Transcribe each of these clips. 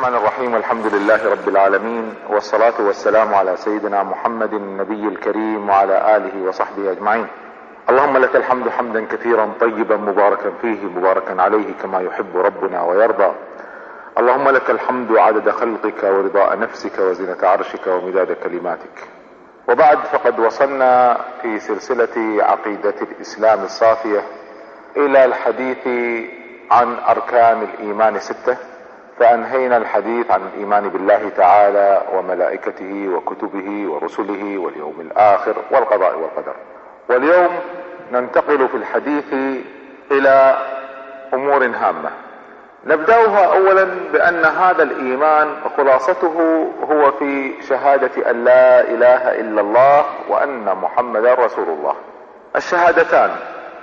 الرحمن الرحيم. والحمد لله رب العالمين، والصلاة والسلام على سيدنا محمد النبي الكريم وعلى آله وصحبه أجمعين. اللهم لك الحمد حمدا كثيرا طيبا مباركا فيه مباركا عليه كما يحب ربنا ويرضى. اللهم لك الحمد عدد خلقك ورضاء نفسك وزنة عرشك ومداد كلماتك. وبعد، فقد وصلنا في سلسلة عقيدة الإسلام الصافية إلى الحديث عن أركان الإيمان 6، فأنهينا الحديث عن الإيمان بالله تعالى وملائكته وكتبه ورسله واليوم الآخر والقضاء والقدر. واليوم ننتقل في الحديث إلى أمور هامة. نبدأها أولا بأن هذا الإيمان خلاصته هو في شهادة أن لا إله إلا الله وأن محمدا رسول الله. الشهادتان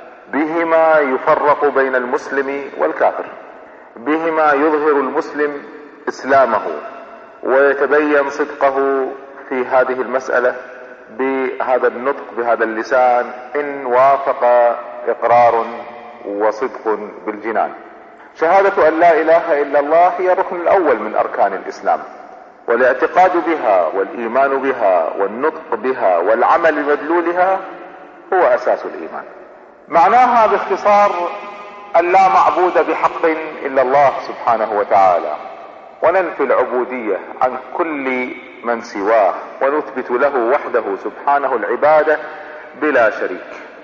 بهما يفرق بين المسلم والكافر، بهما يظهر المسلم إسلامه ويتبين صدقه في هذه المسألة بهذا النطق بهذا اللسان إن وافق إقرار وصدق بالجنان. شهادة أن لا إله إلا الله هي الركن الأول من أركان الإسلام، والاعتقاد بها والإيمان بها والنطق بها والعمل بمدلولها هو أساس الإيمان. معناها باختصار أن لا معبود بحق إلا الله سبحانه وتعالى، وننفي العبودية عن كل من سواه، ونثبت له وحده سبحانه العبادة بلا شريك.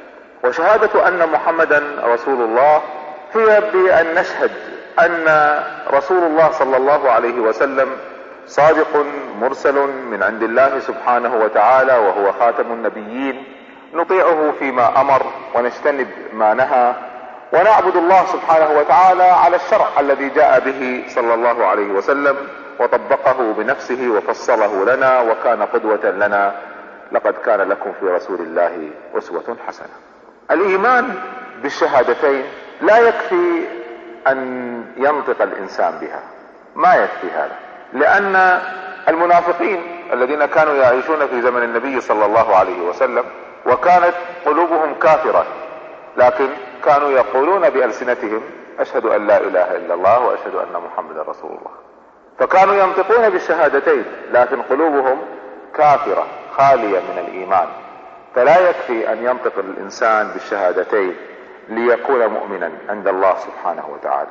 وشهادة أن محمدا رسول الله هي بأن نشهد أن رسول الله صلى الله عليه وسلم صادق مرسل من عند الله سبحانه وتعالى، وهو خاتم النبيين، نطيعه فيما أمر ونجتنب ما نهى، ونعبد الله سبحانه وتعالى على الشرع الذي جاء به صلى الله عليه وسلم وطبقه بنفسه وفصله لنا وكان قدوة لنا. لقد كان لكم في رسول الله أسوة حسنة. الإيمان بالشهادتين لا يكفي أن ينطق الإنسان بها، ما يكفي هذا، لأن المنافقين الذين كانوا يعيشون في زمن النبي صلى الله عليه وسلم وكانت قلوبهم كافرة، لكن كانوا يقولون بألسنتهم أشهد أن لا إله إلا الله وأشهد أن محمدا رسول الله، فكانوا ينطقون بالشهادتين لكن قلوبهم كافرة خالية من الإيمان. فلا يكفي أن ينطق الإنسان بالشهادتين ليكون مؤمنا عند الله سبحانه وتعالى،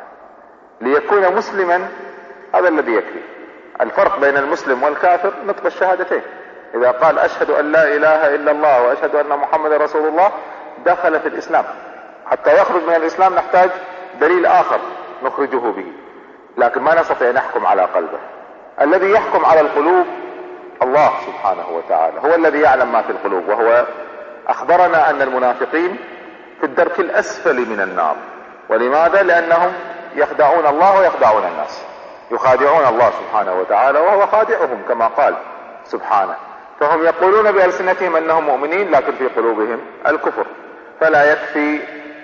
ليكون مسلما، هذا الذي يكفي. الفرق بين المسلم والكافر نطق الشهادتين. إذا قال أشهد أن لا إله إلا الله وأشهد أن محمدا رسول الله دخل في الإسلام. حتى يخرج من الإسلام نحتاج دليل آخر نخرجه به، لكن ما نستطيع أن نحكم على قلبه. الذي يحكم على القلوب الله سبحانه وتعالى، هو الذي يعلم ما في القلوب، وهو أخبرنا أن المنافقين في الدرك الأسفل من النار. ولماذا؟ لأنهم يخدعون الله ويخدعون الناس، يخادعون الله سبحانه وتعالى وهو خادعهم كما قال سبحانه. فهم يقولون بألسنتهم أنهم مؤمنين لكن في قلوبهم الكفر. فلا يكفي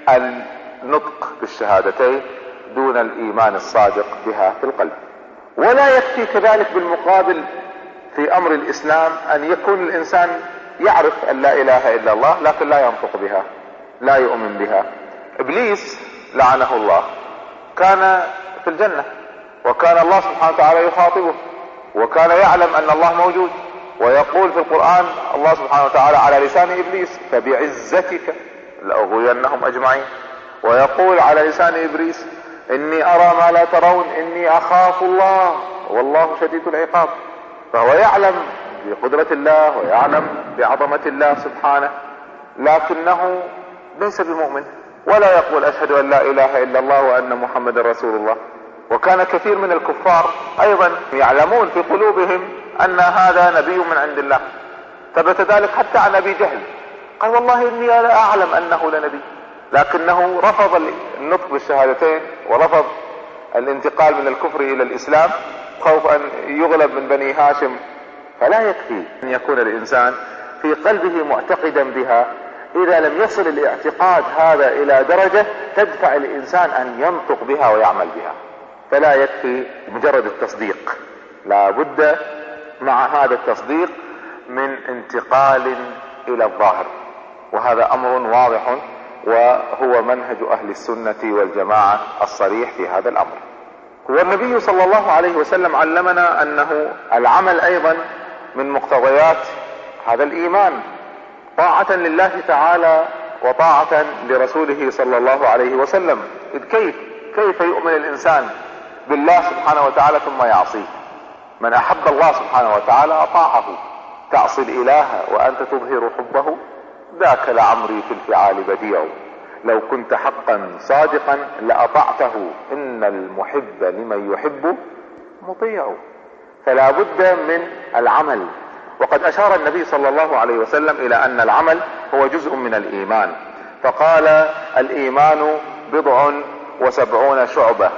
النطق بالشهادتين دون الإيمان الصادق بها في القلب. ولا يكفي كذلك بالمقابل في أمر الإسلام أن يكون الإنسان يعرف أن لا إله إلا الله لكن لا ينطق بها، لا يؤمن بها. إبليس لعنه الله كان في الجنة، وكان الله سبحانه وتعالى يخاطبه، وكان يعلم أن الله موجود، ويقول في القرآن الله سبحانه وتعالى على لسان إبليس فبعزتك لأغوينهم أجمعين، ويقول على لسان إبليس إني أرى ما لا ترون إني أخاف الله والله شديد العقاب. فهو يعلم بقدرة الله ويعلم بعظمة الله سبحانه، لكنه ليس بمؤمن ولا يقول أشهد أن لا إله إلا الله وأن محمد رسول الله. وكان كثير من الكفار أيضا يعلمون في قلوبهم أن هذا نبي من عند الله. ثبت ذلك حتى عن أبي جهل، قال والله إني لا أعلم أنه لنبي، لكنه رفض النطق بالشهادتين ورفض الانتقال من الكفر إلى الإسلام خوف أن يغلب من بني هاشم. فلا يكفي أن يكون الإنسان في قلبه معتقدا بها إذا لم يصل الاعتقاد هذا إلى درجة تدفع الإنسان أن ينطق بها ويعمل بها. فلا يكفي مجرد التصديق، لا بد مع هذا التصديق من انتقال إلى الظاهر، وهذا أمر واضح وهو منهج أهل السنة والجماعة الصريح في هذا الأمر. والنبي صلى الله عليه وسلم علمنا انه العمل ايضا من مقتضيات هذا الايمان، طاعة لله تعالى وطاعة لرسوله صلى الله عليه وسلم. إذ كيف يؤمن الانسان بالله سبحانه وتعالى ثم يعصيه؟ من احب الله سبحانه وتعالى اطاعه. تعصي الاله وانت تظهر حبه، ذاك لعمري في الفعال بديع. لو كنت حقا صادقا لاطعته، ان المحب لمن يحب مطيع. فلا بد من العمل. وقد اشار النبي صلى الله عليه وسلم الى ان العمل هو جزء من الايمان، فقال الايمان 70 شعبة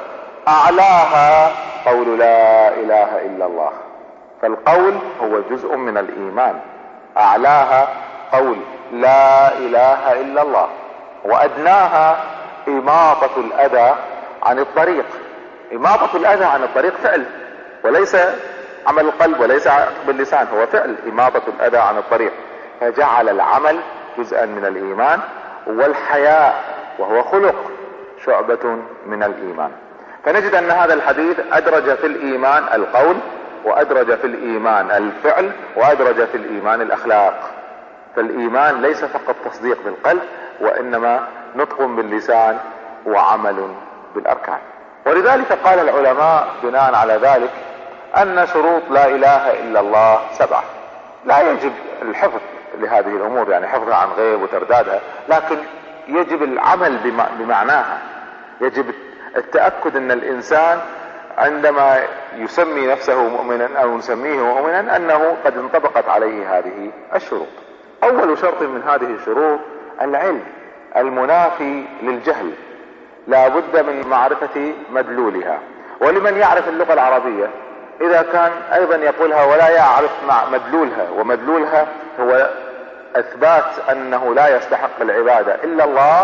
اعلاها قول لا اله الا الله. فالقول هو جزء من الايمان، اعلاها قول لا اله الا الله، وادناها اماطة الاذى عن الطريق. اماطة الاذى عن الطريق فعل وليس عمل القلب وليس باللسان، هو فعل اماطة الاذى عن الطريق. فجعل العمل جزءا من الايمان، والحياء وهو خلق شعبة من الايمان. فنجد ان هذا الحديث ادرج في الايمان القول، وادرج في الايمان الفعل، وادرج في الايمان الاخلاق. فالايمان ليس فقط تصديق بالقلب، وانما نطق باللسان وعمل بالاركان. ولذلك قال العلماء بناء على ذلك ان شروط لا اله الا الله 7. لا يجب الحفظ لهذه الامور، يعني حفظها عن غيب وتردادها، لكن يجب العمل بمعناها. يجب التأكد ان الانسان عندما يسمي نفسه مؤمنا او نسميه مؤمنا انه قد انطبقت عليه هذه الشروط. اول شرط من هذه الشروط العلم المنافي للجهل. لا بد من معرفة مدلولها. ولمن يعرف اللغة العربية اذا كان ايضا يقولها ولا يعرف مدلولها، ومدلولها هو اثبات انه لا يستحق العبادة الا الله،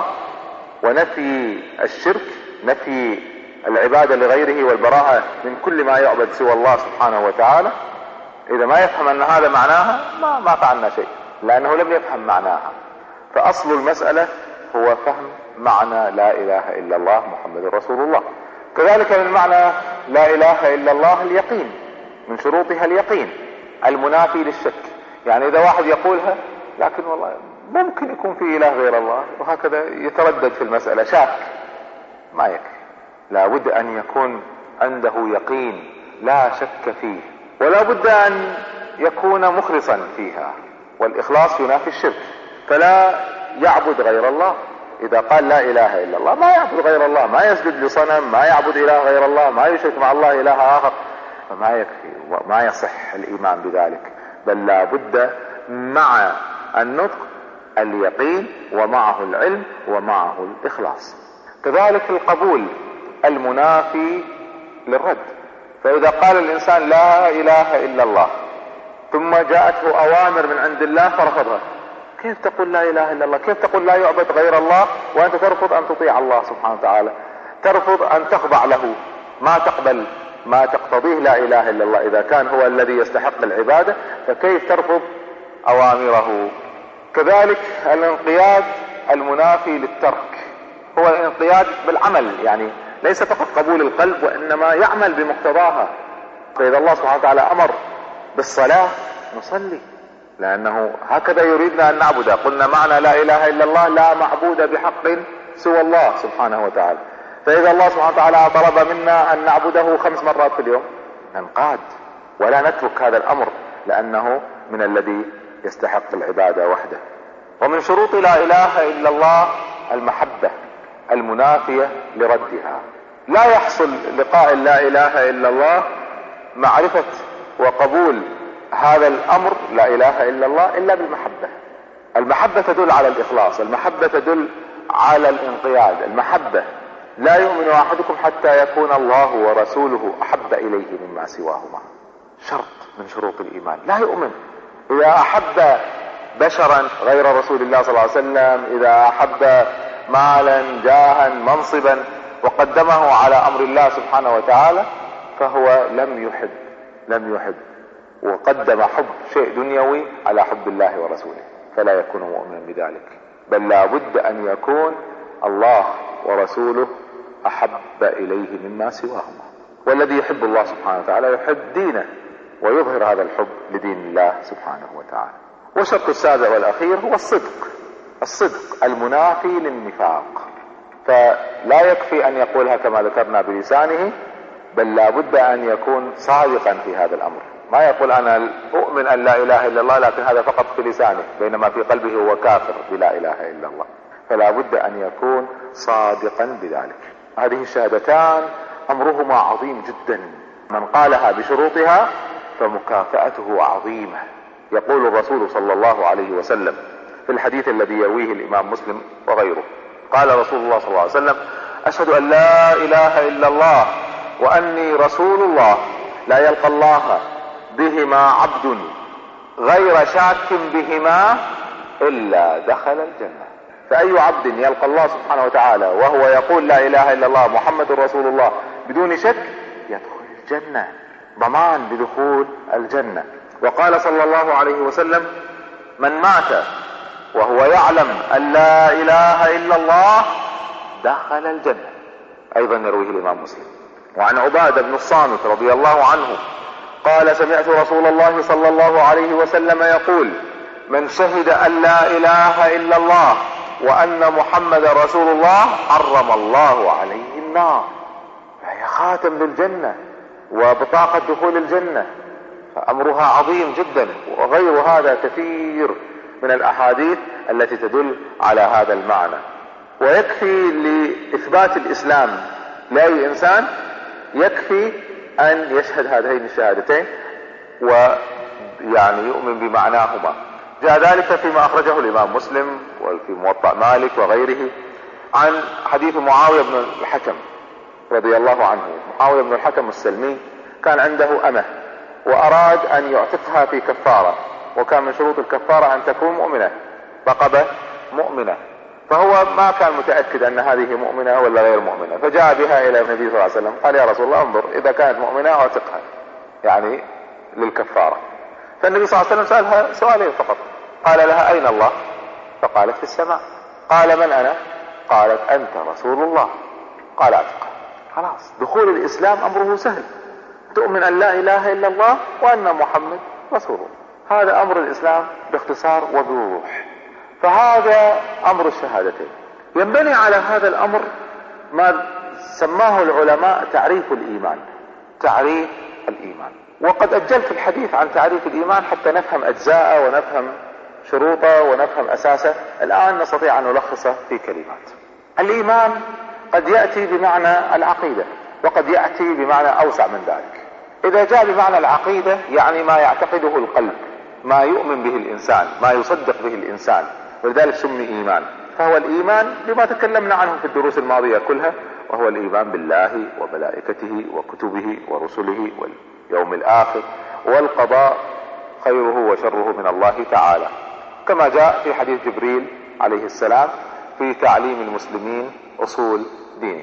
ونفي الشرك، نفي العبادة لغيره والبراءة من كل ما يعبد سوى الله سبحانه وتعالى. اذا ما يفهم ان هذا معناها ما فعلنا شيء، لانه لم يفهم معناها. فاصل المسألة هو فهم معنى لا اله الا الله محمد رسول الله. كذلك من معنى لا اله الا الله اليقين، من شروطها اليقين المنافي للشك. يعني اذا واحد يقولها لكن والله ممكن يكون في اله غير الله، وهكذا يتردد في المسألة شاك، ما يكفي. لا بد ان يكون عنده يقين لا شك فيه، ولا بد ان يكون مخلصا فيها، والاخلاص ينافي الشرك. فلا يعبد غير الله. اذا قال لا اله الا الله ما يعبد غير الله، ما يسجد لصنم، ما يعبد اله غير الله، ما يشرك مع الله اله اخر، فما يكفي وما يصح الايمان بذلك. بل لا بد مع النطق اليقين، ومعه العلم، ومعه الاخلاص. كذلك القبول المنافي للرد. فاذا قال الانسان لا اله الا الله ثم جاءته اوامر من عند الله فرفضها، كيف تقول لا اله الا الله؟ كيف تقول لا يعبد غير الله وانت ترفض ان تطيع الله سبحانه وتعالى، ترفض ان تخضع له، ما تقبل ما تقتضيه لا اله الا الله؟ اذا كان هو الذي يستحق العبادة فكيف ترفض اوامره؟ كذلك الانقياد المنافي للترك، هو الانقياد بالعمل، يعني ليس فقط قبول القلب وانما يعمل بمقتضاها. فاذا الله سبحانه وتعالى امر بالصلاة نصلي، لانه هكذا يريدنا ان نعبد. قلنا معنى لا اله الا الله لا معبود بحق سوى الله سبحانه وتعالى. فاذا الله سبحانه وتعالى طلب منا ان نعبده 5 مرات في اليوم ننقاد ولا نترك هذا الامر، لانه من الذي يستحق العبادة وحده. ومن شروط لا اله الا الله المحبة المنافية لردها. لا يحصل لقاء لا اله الا الله معرفة وقبول هذا الامر لا اله الا الله الا بالمحبة. المحبة تدل على الاخلاص، المحبة تدل على الانقياد. المحبة لا يؤمن احدكم حتى يكون الله ورسوله احب اليه مما سواهما. شرط من شروط الايمان. لا يؤمن اذا احب بشرا غير رسول الله صلى الله عليه وسلم، اذا احب مالا جاها منصبا وقدمه على امر الله سبحانه وتعالى، فهو لم يحب وقدم حب شيء دنيوي على حب الله ورسوله، فلا يكون مؤمنا بذلك. بل لا بد ان يكون الله ورسوله احب اليه مما سواهما. والذي يحب الله سبحانه وتعالى يحب دينه ويظهر هذا الحب لدين الله سبحانه وتعالى. والشرط السابع والأخير هو الصدق المنافي للنفاق. فلا يكفي أن يقولها كما ذكرنا بلسانه، بل لا بد أن يكون صادقا في هذا الأمر. ما يقول أنا أؤمن أن لا إله إلا الله لكن هذا فقط في لسانه، بينما في قلبه هو كافر بلا إله إلا الله. فلا بد أن يكون صادقا بذلك. هذه الشهادتان أمرهما عظيم جدا، من قالها بشروطها فمكافأته عظيمة. يقول الرسول صلى الله عليه وسلم في الحديث الذي يرويه الإمام مسلم وغيره، قال رسول الله صلى الله عليه وسلم: أشهد أن لا إله إلا الله وأني رسول الله، لا يلقى الله بهما عبد غير شاك بهما إلا دخل الجنة. فأي عبد يلقى الله سبحانه وتعالى وهو يقول لا إله إلا الله محمد رسول الله بدون شك يدخل الجنة، ضمان بدخول الجنة. وقال صلى الله عليه وسلم: من مات وهو يعلم أن لا إله إلا الله دخل الجنة. أيضا يرويه الإمام مسلم. وعن عبادة بن الصامت رضي الله عنه قال: سمعت رسول الله صلى الله عليه وسلم يقول: من شهد أن لا إله إلا الله وأن محمد رسول الله حرم الله عليه النار. فهي خاتم للجنة وبطاقة دخول الجنة، فأمرها عظيم جدا. وغير هذا كثير من الأحاديث التي تدل على هذا المعنى. ويكفي لإثبات الإسلام لأي إنسان يكفي أن يشهد هذين الشهادتين ويعني يؤمن بمعناهما. جاء ذلك فيما أخرجه الإمام مسلم وفي موطأ مالك وغيره عن حديث معاوية بن الحكم رضي الله عنه. معاوية بن الحكم السلمي كان عنده أمة وأراد أن يعتقها في كفارة، وكان من شروط الكفارة أن تكون مؤمنة، رقبة مؤمنة. فهو ما كان متأكد أن هذه مؤمنة ولا غير مؤمنة، فجاء بها إلى النبي صلى الله عليه وسلم قال: يا رسول الله انظر، إذا كانت مؤمنة أعتقها يعني للكفارة. فالنبي صلى الله عليه وسلم سألها سؤالين فقط، قال لها: أين الله؟ فقالت: في السماء. قال: من أنا؟ قالت: أنت رسول الله. قال: اعتقها. خلاص، دخول الإسلام أمره سهل، تؤمن أن لا إله إلا الله وأن محمد رسول الله. هذا أمر الإسلام باختصار وبوضوح. فهذا أمر الشهادتين. ينبني على هذا الأمر ما سماه العلماء تعريف الإيمان. تعريف الإيمان، وقد أجلت الحديث عن تعريف الإيمان حتى نفهم أجزاءه ونفهم شروطه ونفهم أساسه. الآن نستطيع أن نلخصه في كلمات. الإيمان قد يأتي بمعنى العقيدة، وقد يأتي بمعنى أوسع من ذلك. إذا جاء بمعنى العقيدة يعني ما يعتقده القلب، ما يؤمن به الإنسان، ما يصدق به الإنسان، ولذلك سمي إيمان. فهو الإيمان بما تكلمنا عنه في الدروس الماضية كلها، وهو الإيمان بالله وملائكته وكتبه ورسله واليوم الآخر والقضاء خيره وشره من الله تعالى، كما جاء في حديث جبريل عليه السلام في تعليم المسلمين أصول دينه.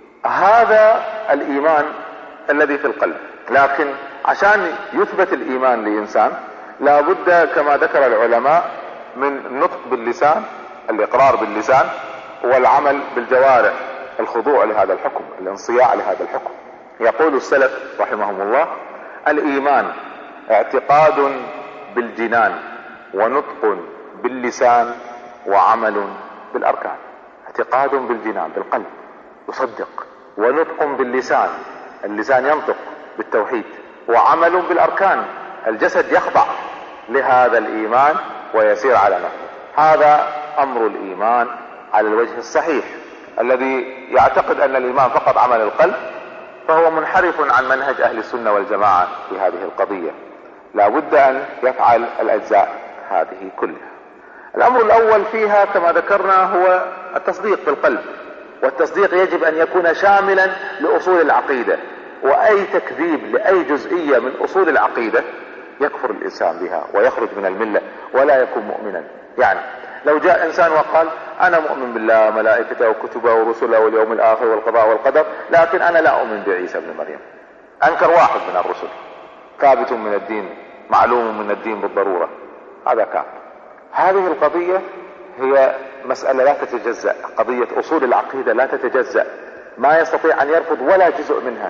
هذا الإيمان الذي في القلب. لكن عشان يثبت الإيمان لإنسان لا بد كما ذكر العلماء من النطق باللسان، الإقرار باللسان، والعمل بالجوارح، الخضوع لهذا الحكم، الانصياع لهذا الحكم. يقول السلف رحمهم الله: الإيمان اعتقاد بالجنان ونطق باللسان وعمل بالأركان. اعتقاد بالجنان بالقلب يصدق، ونطق باللسان، اللسان ينطق بالتوحيد، وعمل بالأركان، الجسد يخضع لهذا الإيمان ويسير على نفسه. هذا أمر الإيمان على الوجه الصحيح. الذي يعتقد أن الإيمان فقط عمل القلب فهو منحرف عن منهج أهل السنة والجماعة في هذه القضية. لا بد أن يفعل الأجزاء هذه كلها. الأمر الأول فيها كما ذكرنا هو التصديق بالقلب، والتصديق يجب أن يكون شاملا لأصول العقيدة، وأي تكذيب لأي جزئية من أصول العقيدة يكفر الإنسان بها ويخرج من الملة ولا يكون مؤمنا. يعني لو جاء إنسان وقال: أنا مؤمن بالله وملائكته وكتبه ورسله واليوم الآخر والقضاء والقدر، لكن أنا لا أؤمن بعيسى ابن مريم، أنكر واحد من الرسل، ثابت من الدين، معلوم من الدين بالضرورة، هذا كافر. هذه القضية هي مسألة لا تتجزأ، قضية أصول العقيدة لا تتجزأ، ما يستطيع أن يرفض ولا جزء منها،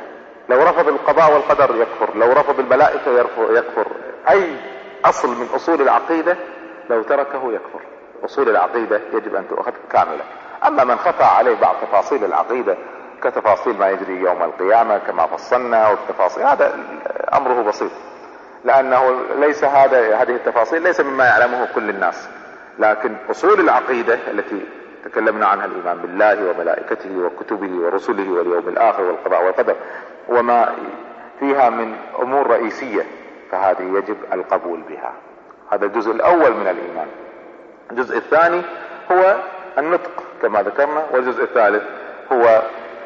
لو رفض القضاء والقدر يكفر، لو رفض الملائكة يكفر. اي اصل من اصول العقيدة لو تركه يكفر. اصول العقيدة يجب ان تؤخذ كاملة. اما من خفى عليه بعض تفاصيل العقيدة كتفاصيل ما يجري يوم القيامة كما فصلنا، والتفاصيل هذا امره بسيط، لانه ليس هذه التفاصيل ليس مما يعلمه كل الناس. لكن اصول العقيدة التي تكلمنا عنها، الايمان بالله وملائكته وكتبه ورسله واليوم الاخر والقضاء والقدر وما فيها من امور رئيسية، فهذه يجب القبول بها. هذا الجزء الاول من الايمان. الجزء الثاني هو النطق كما ذكرنا، والجزء الثالث هو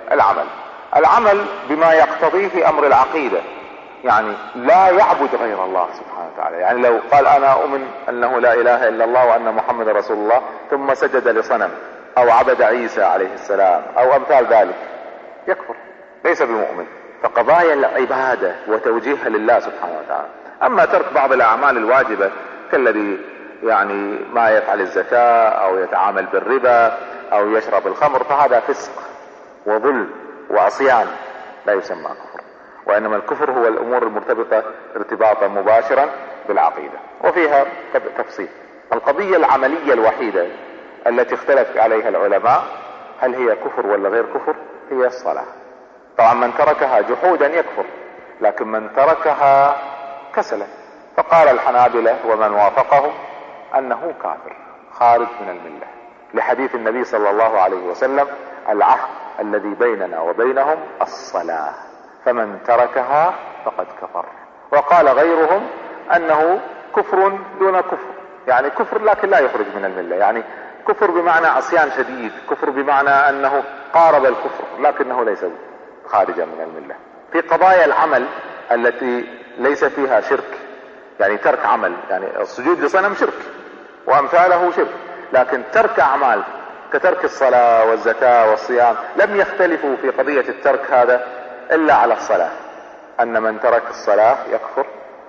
العمل بما يقتضيه امر العقيدة، يعني لا يعبد غير الله سبحانه وتعالى. يعني لو قال انا اؤمن انه لا اله الا الله وان محمد رسول الله ثم سجد لصنم او عبد عيسى عليه السلام او امثال ذلك يكفر، ليس بمؤمن. فقضايا العبادة وتوجيهها لله سبحانه وتعالى. اما ترك بعض الاعمال الواجبة كالذي يعني ما يفعل الزكاة او يتعامل بالربا او يشرب الخمر، فهذا فسق وظلم وعصيان لا يسمى كفر. وانما الكفر هو الامور المرتبطة ارتباطا مباشرا بالعقيدة، وفيها تفصيل. القضية العملية الوحيدة التي اختلف عليها العلماء هل هي كفر ولا غير كفر هي الصلاة. طبعا من تركها جحودا يكفر، لكن من تركها كسلا فقال الحنابلة ومن وافقهم انه كافر خارج من الملة، لحديث النبي صلى الله عليه وسلم العهد الذي بيننا وبينهم الصلاة فمن تركها فقد كفر. وقال غيرهم انه كفر دون كفر، يعني كفر لكن لا يخرج من الملة، يعني كفر بمعنى عصيان شديد، كفر بمعنى انه قارب الكفر لكنه ليس خارجا من الملة. في قضايا العمل التي ليس فيها شرك، يعني ترك عمل، يعني السجود لصنم شرك وامثاله شرك، لكن ترك اعمال كترك الصلاة والزكاة والصيام لم يختلفوا في قضية الترك هذا الا على الصلاة، ان من ترك الصلاة يكفر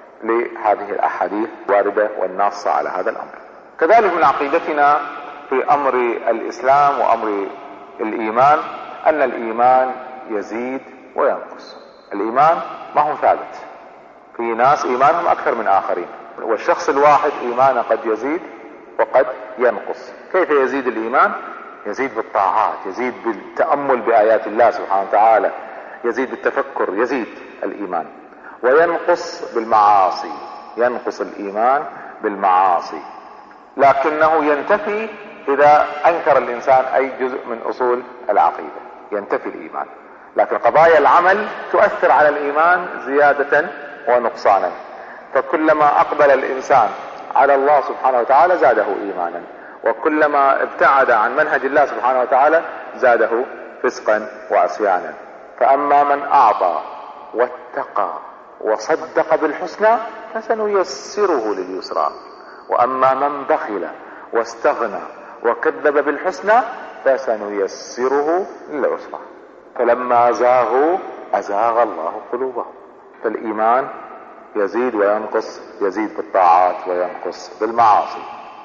لهذه الاحاديث واردة والناصة على هذا الامر. كذلك من عقيدتنا في امر الاسلام وامر الايمان ان الايمان يزيد وينقص. الايمان ما هو ثابت، في ناس ايمانهم اكثر من اخرين، والشخص الواحد ايمانه قد يزيد وقد ينقص. كيف يزيد الايمان؟ يزيد بالطاعات، يزيد بالتأمل بآيات الله سبحانه وتعالى، يزيد بالتفكر، يزيد الايمان. وينقص بالمعاصي، ينقص الايمان بالمعاصي، لكنه ينتفي اذا انكر الانسان اي جزء من اصول العقيدة، ينتفي الايمان. لكن قضايا العمل تؤثر على الايمان زيادة ونقصانا، فكلما اقبل الانسان على الله سبحانه وتعالى زاده ايمانا، وكلما ابتعد عن منهج الله سبحانه وتعالى زاده فسقا وعصيانا. فاما من اعطى واتقى وصدق بالحسنى فسنيسره لليسرى، واما من بخل واستغنى وكذب بالحسنى فسنيسره للعسرى. فلما زاغوا ازاغ الله قلوبهم. فالايمان يزيد وينقص، يزيد بالطاعات وينقص بالمعاصي.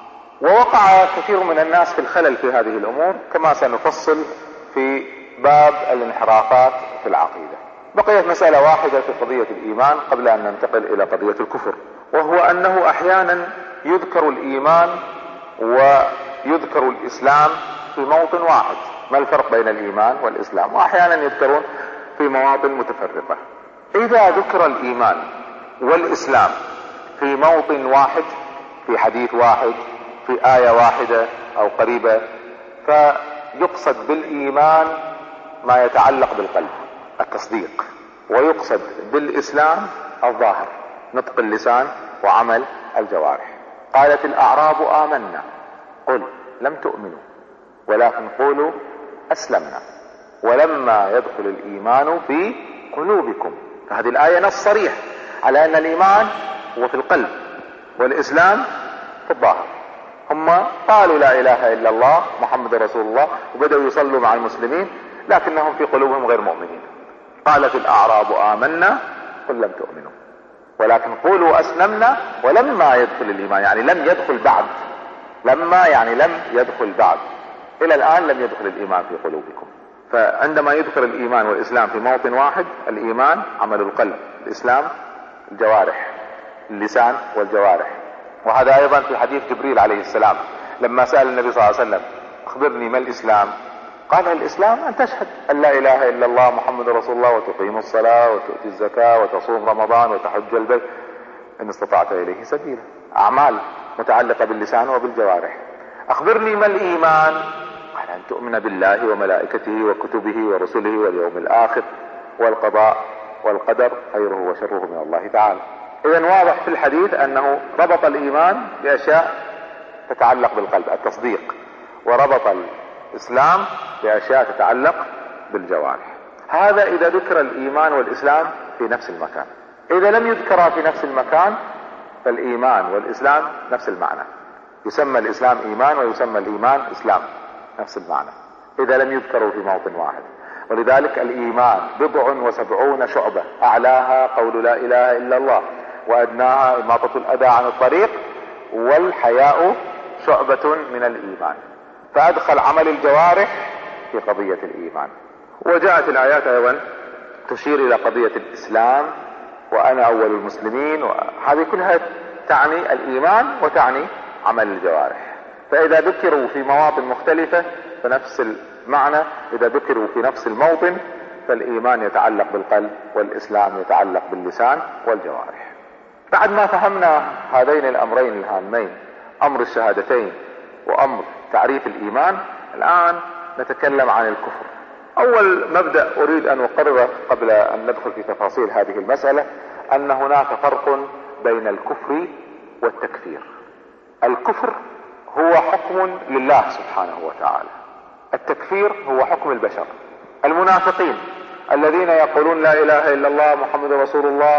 ووقع كثير من الناس في الخلل في هذه الامور كما سنفصل في باب الانحرافات في العقيدة. بقيت مسألة واحدة في قضية الايمان قبل ان ننتقل الى قضية الكفر، وهو انه احيانا يذكر الايمان ويذكر الاسلام في موطن واحد. ما الفرق بين الايمان والاسلام؟ واحيانا يذكرون في مواطن متفرقة. اذا ذكر الايمان والاسلام في موطن واحد، في حديث واحد، في آية واحدة او قريبة، فيقصد بالايمان ما يتعلق بالقلب التصديق، ويقصد بالاسلام الظاهر نطق اللسان وعمل الجوارح. قالت الاعراب آمنا قل لم تؤمنوا ولكن قولوا اسلمنا ولما يدخل الايمان في قلوبكم. فهذه الآية نص صريح على ان الايمان هو في القلب والاسلام في الظاهر. هم قالوا لا اله الا الله محمد رسول الله وبدأوا يصلوا مع المسلمين، لكنهم في قلوبهم غير مؤمنين. قالت الاعراب آمنا قل لم تؤمنوا ولكن قولوا اسلمنا ولما يدخل الايمان، يعني لم يدخل بعد، لما يعني لم يدخل بعد، الى الان لم يدخل الايمان في قلوبكم. فعندما يذكر الإيمان والإسلام في موطن واحد، الإيمان عمل القلب، الإسلام الجوارح، اللسان والجوارح. وهذا أيضا في حديث جبريل عليه السلام لما سأل النبي صلى الله عليه وسلم أخبرني ما الإسلام، قال الإسلام أن تشهد أن لا إله إلا الله محمد رسول الله وتقيم الصلاة وتؤتي الزكاة وتصوم رمضان وتحج البيت إن استطعت إليه سبيلا. أعمال متعلقة باللسان وبالجوارح. أخبرني ما الإيمان، قال أن تؤمن بالله وملائكته وكتبه ورسله واليوم الآخر والقضاء والقدر خيره وشره من الله تعالى. إذن واضح في الحديث أنه ربط الإيمان بأشياء تتعلق بالقلب، التصديق، وربط الإسلام بأشياء تتعلق بالجوارح. هذا إذا ذكر الإيمان والإسلام في نفس المكان. إذا لم يذكرا في نفس المكان فالإيمان والإسلام نفس المعنى، يسمى الإسلام إيمان ويسمى الإيمان إسلام، نفس المعنى إذا لم يذكروا في موطن واحد. ولذلك الإيمان 77 شعبة، أعلاها قول لا إله إلا الله، وأدناها إماطة الأذى عن الطريق، والحياء شعبة من الإيمان. فأدخل عمل الجوارح في قضية الإيمان. وجاءت الآيات أيضا تشير إلى قضية الإسلام، وأنا أول المسلمين، وهذه كلها تعني الإيمان وتعني عمل الجوارح. فإذا ذكروا في مواطن مختلفة فنفس المعنى، إذا ذكروا في نفس الموطن فالإيمان يتعلق بالقلب والإسلام يتعلق باللسان والجوارح. بعد ما فهمنا هذين الأمرين الهامين، أمر الشهادتين وأمر تعريف الإيمان، الآن نتكلم عن الكفر. أول مبدأ أريد أن أقرره قبل أن ندخل في تفاصيل هذه المسألة أن هناك فرق بين الكفر والتكفير. الكفر هو حكم لله سبحانه وتعالى، التكفير هو حكم البشر. المنافقين الذين يقولون لا إله إلا الله محمد رسول الله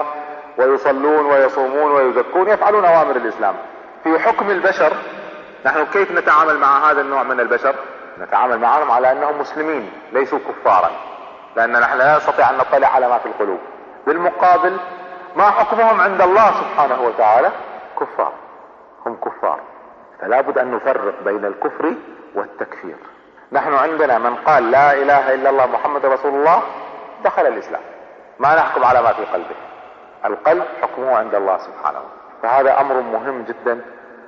ويصلون ويصومون ويزكون يفعلون أوامر الإسلام، في حكم البشر نحن كيف نتعامل مع هذا النوع من البشر؟ نتعامل معهم على أنهم مسلمين ليسوا كفارا، لأن نحن لا نستطيع أن نطلع على ما في القلوب. بالمقابل ما حكمهم عند الله سبحانه وتعالى؟ كفار، هم كفار. فلا بد أن نفرق بين الكفر والتكفير. نحن عندنا من قال لا إله إلا الله محمد رسول الله دخل الإسلام، ما نحكم على ما في قلبه، القلب حكمه عند الله سبحانه. فهذا أمر مهم جدا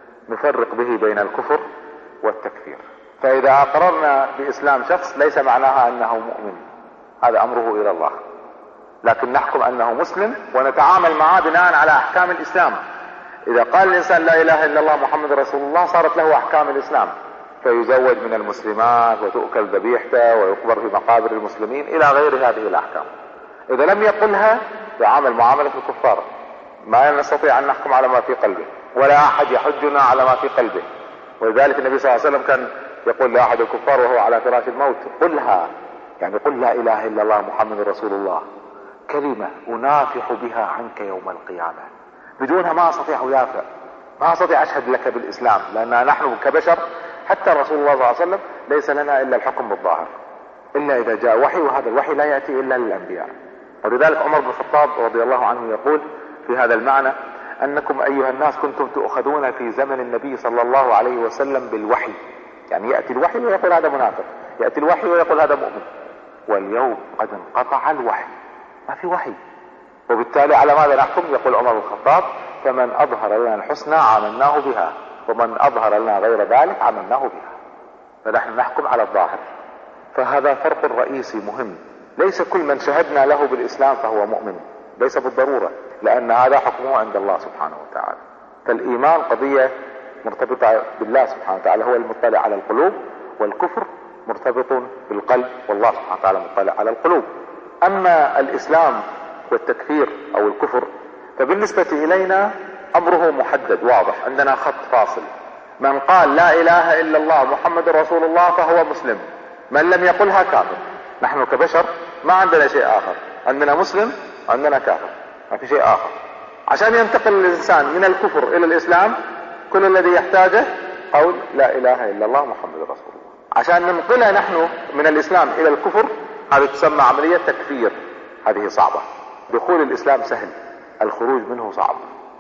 نفرق به بين الكفر والتكفير. فإذا أقررنا بإسلام شخص ليس معناها أنه مؤمن، هذا أمره إلى الله، لكن نحكم أنه مسلم ونتعامل معه بناء على أحكام الإسلام. إذا قال الإنسان لا إله إلا الله محمد رسول الله صارت له أحكام الإسلام، فيزوج من المسلمات وتؤكل ذبيحته ويقبر في مقابر المسلمين إلى غير هذه الأحكام. إذا لم يقلها يعامل معاملة الكفار، ما نستطيع أن نحكم على ما في قلبه، ولا أحد يحجنا على ما في قلبه. ولذلك النبي صلى الله عليه وسلم كان يقول لأحد الكفار وهو على فراش الموت قلها، يعني قل لا إله إلا الله محمد رسول الله، كلمة أنافح بها عنك يوم القيامة، بدونها ما أستطيع يافع، ما أستطيع أشهد لك بالإسلام، لأن نحن كبشر حتى رسول الله صلى الله عليه وسلم ليس لنا إلا الحكم بالظاهر إلا إذا جاء وحي، وهذا الوحي لا يأتي إلا للأنبياء. ولذلك عمر بن الخطاب رضي الله عنه يقول في هذا المعنى أنكم أيها الناس كنتم تؤخذون في زمن النبي صلى الله عليه وسلم بالوحي، يعني يأتي الوحي ويقول هذا منافق، يأتي الوحي ويقول هذا مؤمن، واليوم قد انقطع الوحي، ما في وحي، وبالتالي على ماذا نحكم؟ يقول عمر بن الخطاب فمن أظهر لنا الحسنى عملناه بها، ومن أظهر لنا غير ذلك عملناه بها. فنحن نحكم على الظاهر. فهذا فرق رئيسي مهم. ليس كل من شهدنا له بالإسلام فهو مؤمن، ليس بالضرورة، لأن هذا حكمه عند الله سبحانه وتعالى. فالإيمان قضية مرتبطة بالله سبحانه وتعالى، هو المطلع على القلوب، والكفر مرتبط بالقلب، والله سبحانه وتعالى مطلع على القلوب. أما الإسلام والتكفير أو الكفر فبالنسبة إلينا أمره محدد واضح، عندنا خط فاصل. من قال لا إله إلا الله محمد رسول الله فهو مسلم، من لم يقلها كافر. نحن كبشر ما عندنا شيء آخر، عندنا مسلم عندنا كافر، ما في شيء آخر. عشان ينتقل الإنسان من الكفر إلى الإسلام كل الذي يحتاجه قول لا إله إلا الله محمد رسول الله. عشان ننقله نحن من الإسلام إلى الكفر هذه تسمى عملية تكفير، هذه صعبة. دخول الإسلام سهل، الخروج منه صعب.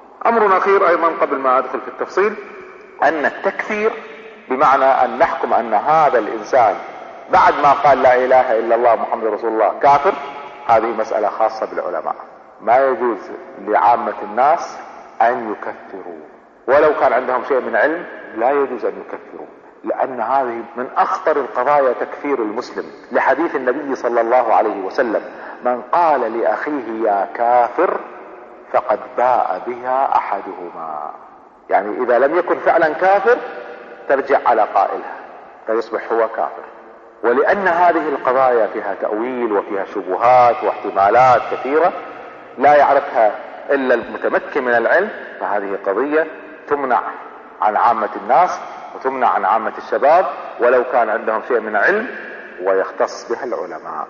أمر أخير أيضا قبل ما أدخل في التفصيل، أن التكفير بمعنى أن نحكم أن هذا الإنسان بعد ما قال لا اله الا الله محمد رسول الله كافر، هذه مسألة خاصة بالعلماء. ما يجوز لعامة الناس ان يكفروا، ولو كان عندهم شيء من علم لا يجوز ان يكفروا، لان هذه من اخطر القضايا تكفير المسلم، لحديث النبي صلى الله عليه وسلم: من قال لاخيه يا كافر فقد باء بها احدهما. يعني اذا لم يكن فعلا كافر ترجع على قائلها فيصبح هو كافر. ولان هذه القضايا فيها تأويل وفيها شبهات واحتمالات كثيرة لا يعرفها الا المتمكن من العلم، فهذه قضية تمنع عن عامة الناس وتمنع عن عامة الشباب ولو كان عندهم شيء من علم، ويختص بها العلماء.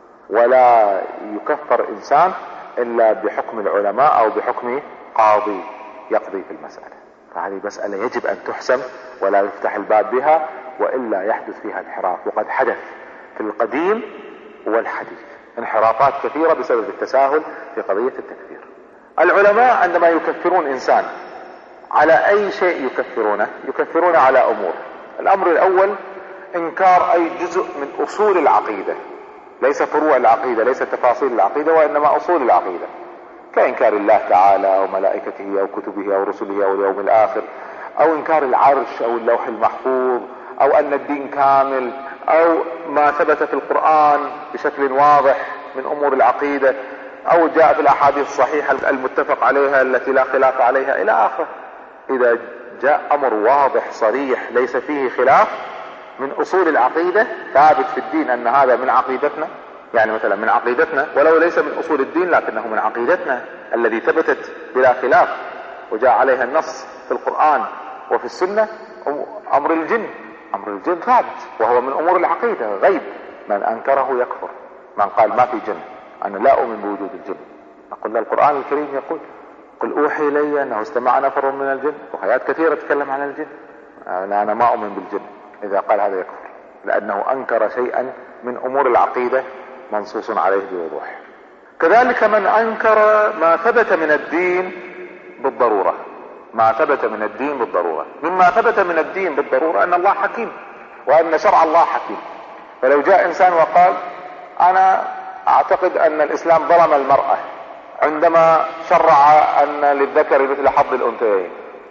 ولا يكفر انسان الا بحكم العلماء او بحكم قاضي يقضي في المسألة. فهذه مسألة يجب ان تحسم ولا يفتح الباب بها، والا يحدث فيها انحراف. وقد حدث في القديم والحديث انحرافات كثيرة بسبب التساهل في قضية التكفير. العلماء عندما يكفرون انسان على اي شيء يكفرون على امور. الامر الاول انكار اي جزء من اصول العقيدة، ليس فروع العقيدة، ليس تفاصيل العقيدة، وانما اصول العقيدة، كإنكار الله تعالى او ملائكته او كتبه او رسله او اليوم الاخر، او انكار العرش او اللوح المحفوظ، او ان الدين كامل، او ما ثبت في القرآن بشكل واضح من امور العقيدة، او جاء في الاحاديث الصحيحة المتفق عليها التي لا خلاف عليها الى اخره. اذا جاء امر واضح صريح ليس فيه خلاف من اصول العقيدة ثابت في الدين ان هذا من عقيدتنا، يعني مثلا من عقيدتنا ولو ليس من اصول الدين لكنه من عقيدتنا الذي ثبتت بلا خلاف وجاء عليها النص في القرآن وفي السنة، امر الجن ثابت وهو من امور العقيدة غيب، من انكره يكفر. من قال ما في جن، انا لا اؤمن بوجود الجن، نقول له القرآن الكريم يقول: قل اوحي الي انه استمع نفر من الجن، وآيات كثيرة تتكلم عن الجن، انا ما اؤمن بالجن. اذا قال هذا يكفر، لانه انكر شيئا من امور العقيدة منصوص عليه بوضوح. كذلك من انكر ما ثبت من الدين بالضرورة، ما ثبت من الدين بالضرورة. مما ثبت من الدين بالضرورة ان الله حكيم وان شرع الله حكيم. فلو جاء انسان وقال: انا اعتقد ان الاسلام ظلم المرأة عندما شرع ان للذكر مثل حظ الانثيين،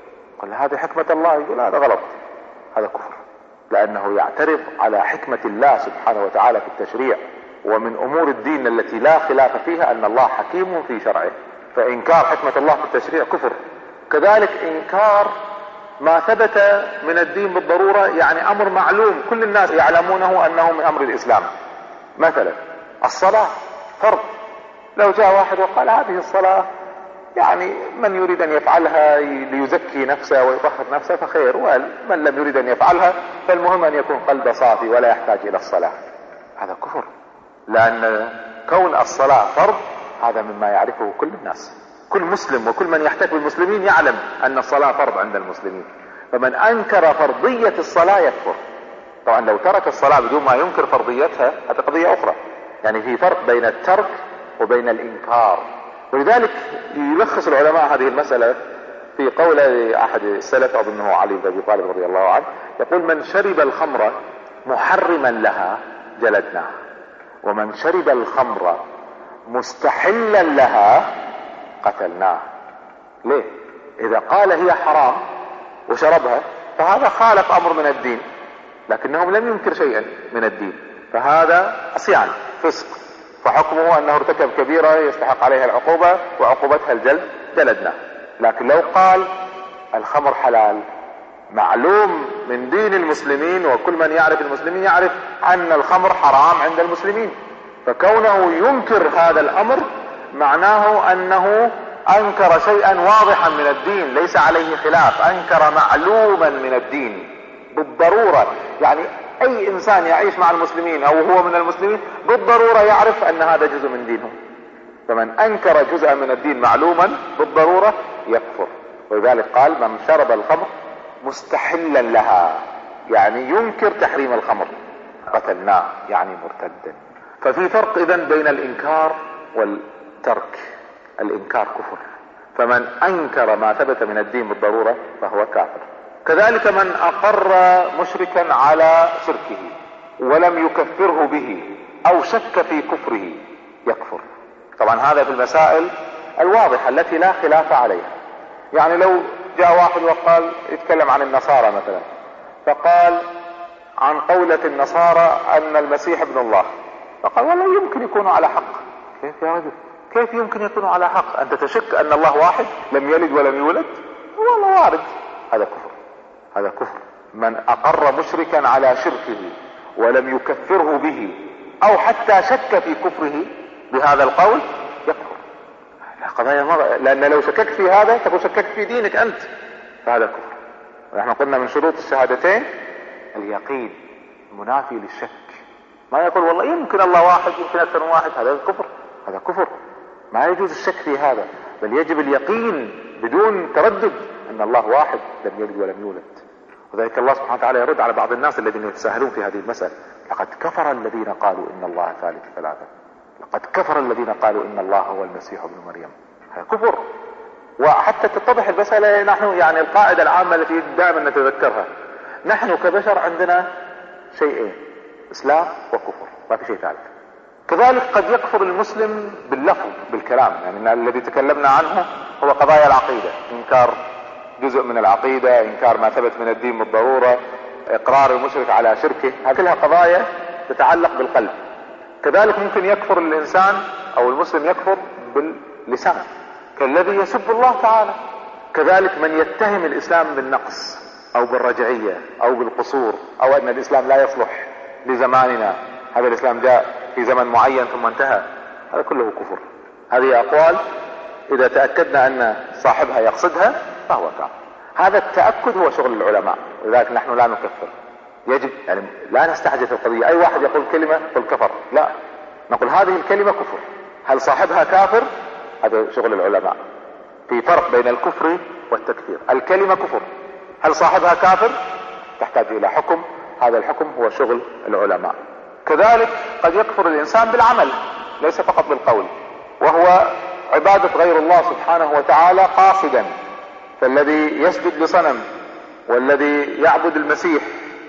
قل هذه حكمة الله، يقول هذا غلط، هذا كفر، لانه يعترض على حكمة الله سبحانه وتعالى في التشريع. ومن امور الدين التي لا خلاف فيها ان الله حكيم في شرعه، فانكار حكمة الله في التشريع كفر. كذلك انكار ما ثبت من الدين بالضرورة، يعني امر معلوم كل الناس يعلمونه انه من امر الاسلام. مثلا الصلاة فرض، لو جاء واحد وقال هذه الصلاة يعني من يريد ان يفعلها ليزكي نفسه ويطهر نفسه فخير، ومن لم يريد ان يفعلها فالمهم ان يكون قلبه صافي ولا يحتاج الى الصلاة، هذا كفر. لان كون الصلاة فرض هذا مما يعرفه كل الناس، كل مسلم وكل من يحتك بالمسلمين يعلم ان الصلاة فرض عند المسلمين. فمن انكر فرضية الصلاة يكفر. طبعا لو ترك الصلاة بدون ما ينكر فرضيتها هذه قضية اخرى، يعني في فرق بين الترك وبين الانكار. ولذلك يلخص العلماء هذه المسألة في قول احد السلف اظنه علي بن ابي طالب رضي الله عنه، يقول: من شرب الخمر محرما لها جلدناه، ومن شرب الخمر مستحلا لها قتلناه. ليه؟ اذا قال هي حرام وشربها فهذا خالف امر من الدين، لكنهم لم ينكر شيئا من الدين، فهذا عصيان فسق، فحكمه انه ارتكب كبيرة يستحق عليها العقوبة وعقوبتها الجلد، جلدناه. لكن لو قال الخمر حلال، معلوم من دين المسلمين وكل من يعرف المسلمين يعرف ان الخمر حرام عند المسلمين، فكونه ينكر هذا الامر معناه انه انكر شيئا واضحا من الدين ليس عليه خلاف، انكر معلوما من الدين بالضرورة. يعني اي انسان يعيش مع المسلمين او هو من المسلمين بالضرورة يعرف ان هذا جزء من دينهم. فمن انكر جزءا من الدين معلوما بالضرورة يكفر. ولذلك قال: من شرب الخمر مستحلا لها، يعني ينكر تحريم الخمر، قتلناه، يعني مرتدا. ففي فرق اذن بين الانكار والترك. الانكار كفر، فمن انكر ما ثبت من الدين بالضرورة فهو كافر. كذلك من اقر مشركا على شركه، ولم يكفره به او شك في كفره يكفر. طبعا هذا في المسائل الواضحة التي لا خلاف عليها. يعني لو جاء واحد وقال يتكلم عن النصارى مثلا، فقال عن قولة النصارى ان المسيح ابن الله، فقال والله يمكن يكونوا على حق. كيف يا رجل؟ كيف يمكن يكونوا على حق؟ انت تشك ان الله واحد لم يلد ولم يولد؟ والله وارد. هذا كفر، هذا كفر. من اقر مشركا على شركه ولم يكفره به او حتى شك في كفره بهذا القول يكفر. قضايا لان لو شككت في هذا تكون شككت في دينك انت، فهذا كفر. ونحن قلنا من شروط الشهادتين اليقين منافي للشك. ما يقول والله يمكن الله واحد يمكن اكثر من واحد، هذا كفر، هذا كفر. ما يجوز الشك في هذا، بل يجب اليقين بدون تردد ان الله واحد لم يلد ولم يولد. وذلك الله سبحانه وتعالى يرد على بعض الناس الذين يتساهلون في هذه المسألة: لقد كفر الذين قالوا ان الله ثالث ثلاثة، لقد كفر الذين قالوا ان الله هو المسيح ابن مريم. هذا كفر. وحتى تتضح المسألة، نحن يعني القاعدة العامة التي دائما نتذكرها، نحن كبشر عندنا شيئين: اسلام وكفر، ما في شيء ثالث. كذلك قد يكفر المسلم باللفظ بالكلام، يعني الذي تكلمنا عنه هو قضايا العقيدة، انكار جزء من العقيدة، انكار ما ثبت من الدين بالضرورة، اقرار المشرك على شركه، هذه كلها قضايا تتعلق بالقلب. كذلك ممكن يكفر الانسان او المسلم يكفر باللسان، كالذي يسب الله تعالى. كذلك من يتهم الاسلام بالنقص او بالرجعية او بالقصور، او ان الاسلام لا يصلح لزماننا، هذا الاسلام جاء في زمن معين ثم انتهى، هذا كله كفر. هذه اقوال اذا تأكدنا ان صاحبها يقصدها فهو كافر. هذا التأكد هو شغل العلماء، ولذلك نحن لا نكفر. يجب يعني لا نستعجل في القضية، اي واحد يقول كلمة قل كفر، لا، نقول هذه الكلمة كفر، هل صاحبها كافر؟ هذا شغل العلماء. في فرق بين الكفر والتكفير. الكلمة كفر، هل صاحبها كافر؟ تحتاج الى حكم، هذا الحكم هو شغل العلماء. كذلك قد يكفر الانسان بالعمل ليس فقط بالقول، وهو عبادة غير الله سبحانه وتعالى قاصدا. فالذي يسجد لصنم، والذي يعبد المسيح،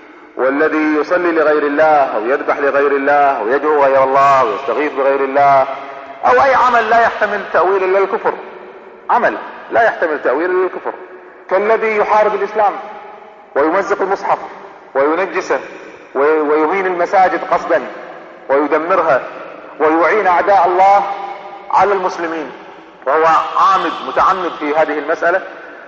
والذي يصلي لغير الله او يذبح لغير الله او يدعو غير الله او يستغيث بغير الله، او اي عمل لا يحتمل تأويل الا الكفر، عمل لا يحتمل تأويل الا الكفر. كالذي يحارب الاسلام ويمزق المصحف وينجسه ويهين المساجد قصدا ويدمرها ويعين اعداء الله على المسلمين، وهو عامد متعمد في هذه المسألة،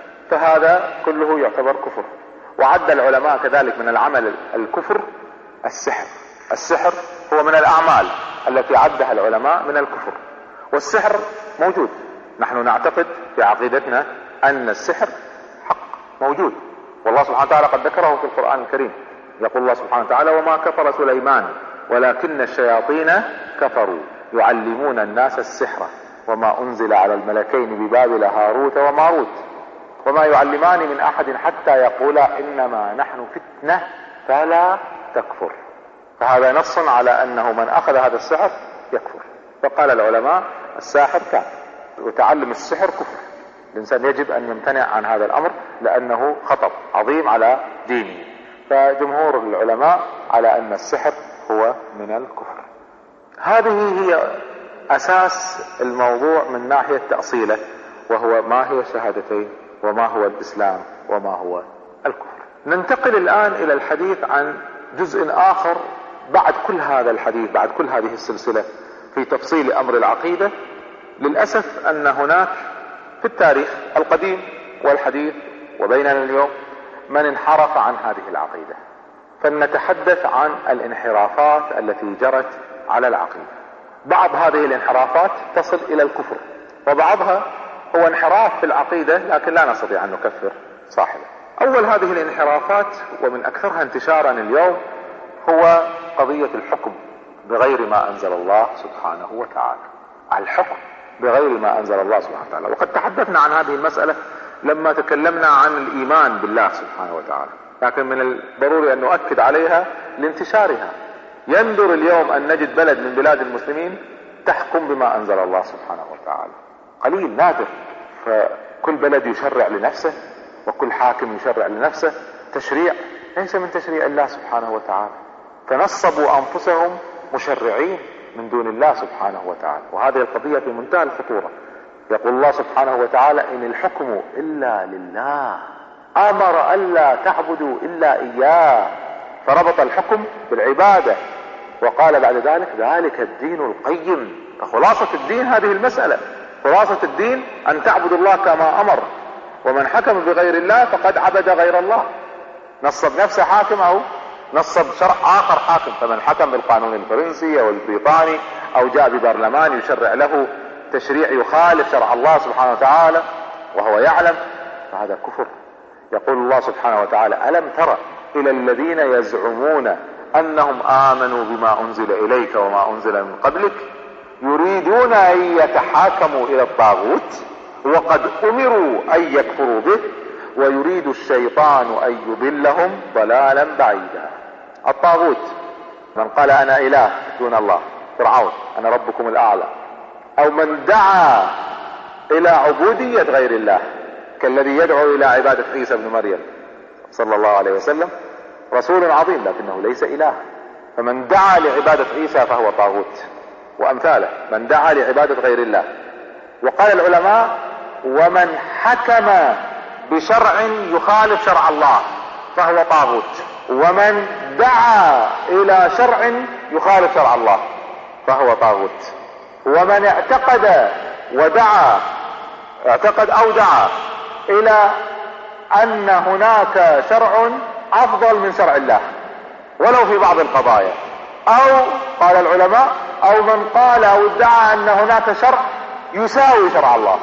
فهذا كله يعتبر كفر. وعد العلماء كذلك من العمل الكفر السحر. السحر هو من الاعمال التي عدها العلماء من الكفر، والسحر موجود. نحن نعتقد في عقيدتنا ان السحر حق موجود، والله سبحانه وتعالى قد ذكره في القرآن الكريم. يقول الله سبحانه وتعالى: وما كفر سليمان ولكن الشياطين كفروا يعلمون الناس السحر وما انزل على الملكين ببابل هاروت وماروت وما يعلمان من احد حتى يقولا انما نحن فتنة فلا تكفر. فهذا نص على انه من اخذ هذا السحر يكفر. فقال العلماء: الساحر كافر، وتعلم السحر كفر. الانسان يجب ان يمتنع عن هذا الامر لانه خطر عظيم على دينه. فجمهور العلماء على ان السحر هو من الكفر. هذه هي اساس الموضوع من ناحية تأصيله، وهو ما هي الشهادتين وما هو الاسلام وما هو الكفر. ننتقل الان الى الحديث عن جزء اخر بعد كل هذا الحديث، بعد كل هذه السلسلة في تفصيل امر العقيدة. للأسف ان هناك في التاريخ القديم والحديث وبيننا اليوم من انحرف عن هذه العقيدة، فلنتحدث عن الانحرافات التي جرت على العقيدة. بعض هذه الانحرافات تصل الى الكفر، وبعضها هو انحراف في العقيدة لكن لا نستطيع ان نكفر صاحبه. اول هذه الانحرافات ومن اكثرها انتشارا اليوم هو قضية الحكم بغير ما انزل الله سبحانه وتعالى. الحكم بغير ما انزل الله سبحانه وتعالى، وقد تحدثنا عن هذه المسألة لما تكلمنا عن الايمان بالله سبحانه وتعالى، لكن من الضروري ان نؤكد عليها لانتشارها. يندر اليوم ان نجد بلد من بلاد المسلمين تحكم بما انزل الله سبحانه وتعالى، قليل نادر. فكل بلد يشرع لنفسه وكل حاكم يشرع لنفسه، تشريع ليس من تشريع الله سبحانه وتعالى. فنصبوا انفسهم مشرعين من دون الله سبحانه وتعالى. وهذه القضية في منتهى الخطورة. يقول الله سبحانه وتعالى: إن الحكم إلا لله، أمر ألا تعبدوا إلا إياه، فربط الحكم بالعبادة وقال بعد ذلك: ذلك الدين القيم. فخلاصة الدين هذه المسألة، خلاصة الدين أن تعبدوا الله كما أمر، ومن حكم بغير الله فقد عبد غير الله. نصب نفسه حاكم أو نصب شرع آخر حاكم، فمن حكم بالقانون الفرنسي أو البريطاني أو جاء ببرلمان يشرع له تشريع يخالف شرع الله سبحانه وتعالى وهو يعلم، فهذا كفر. يقول الله سبحانه وتعالى: ألم تر إلى الذين يزعمون أنهم آمنوا بما أنزل إليك وما أنزل من قبلك يريدون أن يتحاكموا إلى الطاغوت وقد أمروا أن يكفروا به ويريد الشيطان أن يضلهم ضلالا بعيدا. الطاغوت من قال أنا إله دون الله، فرعون أنا ربكم الأعلى، أو من دعا إلى عبودية غير الله كالذي يدعو إلى عبادة عيسى بن مريم صلى الله عليه وسلم، رسول عظيم لكنه ليس إله. فمن دعا لعبادة عيسى فهو طاغوت، وأمثاله من دعا لعبادة غير الله. وقال العلماء: ومن حكم بشرع يخالف شرع الله فهو طاغوت، ومن دعا إلى شرع يخالف شرع الله فهو طاغوت، ومن اعتقد أو دعا إلى أن هناك شرع أفضل من شرع الله ولو في بعض القضايا، أو قال العلماء: أو من قال أو ادعى أن هناك شرع يساوي شرع الله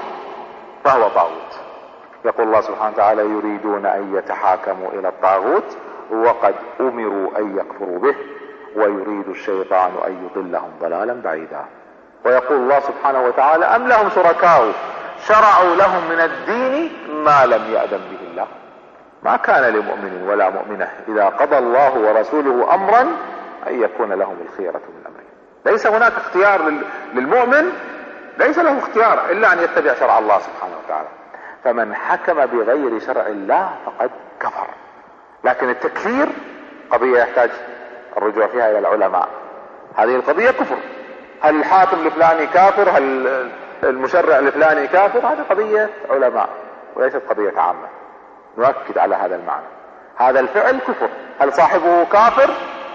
فهو طاغوت. يقول الله سبحانه وتعالى: يريدون أن يتحاكموا إلى الطاغوت وقد أمروا أن يكفروا به ويريد الشيطان أن يضلهم ضلالا بعيدا. ويقول الله سبحانه وتعالى: أم لهم شركاء شرعوا لهم من الدين ما لم يأذن به الله. ما كان لمؤمن ولا مؤمنة إذا قضى الله ورسوله أمرا أن يكون لهم الخيرة من أمره. ليس هناك اختيار للمؤمن، ليس له اختيار إلا أن يتبع شرع الله سبحانه وتعالى. فمن حكم بغير شرع الله فقد كفر. لكن التكفير قضية يحتاج الرجوع فيها إلى العلماء. هذه القضية كفر، هل الحاكم الفلاني كافر، هل المشرع الفلاني كافر، هذه قضية علماء وليست قضية عامة. نؤكد على هذا المعنى. هذا الفعل كفر، هل صاحبه كافر؟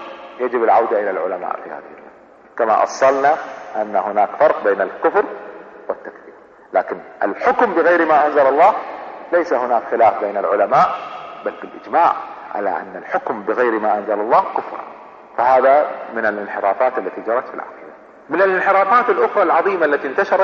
يجب العودة إلى العلماء في هذه المعنى. كما أصلنا أن هناك فرق بين الكفر والتكفير، لكن الحكم بغير ما أنزل الله ليس هناك خلاف بين العلماء، بل بالإجماع على أن الحكم بغير ما أنزل الله كفر. فهذا من الانحرافات التي جرت في العقيدة. من الانحرافات الأخرى العظيمة التي انتشرت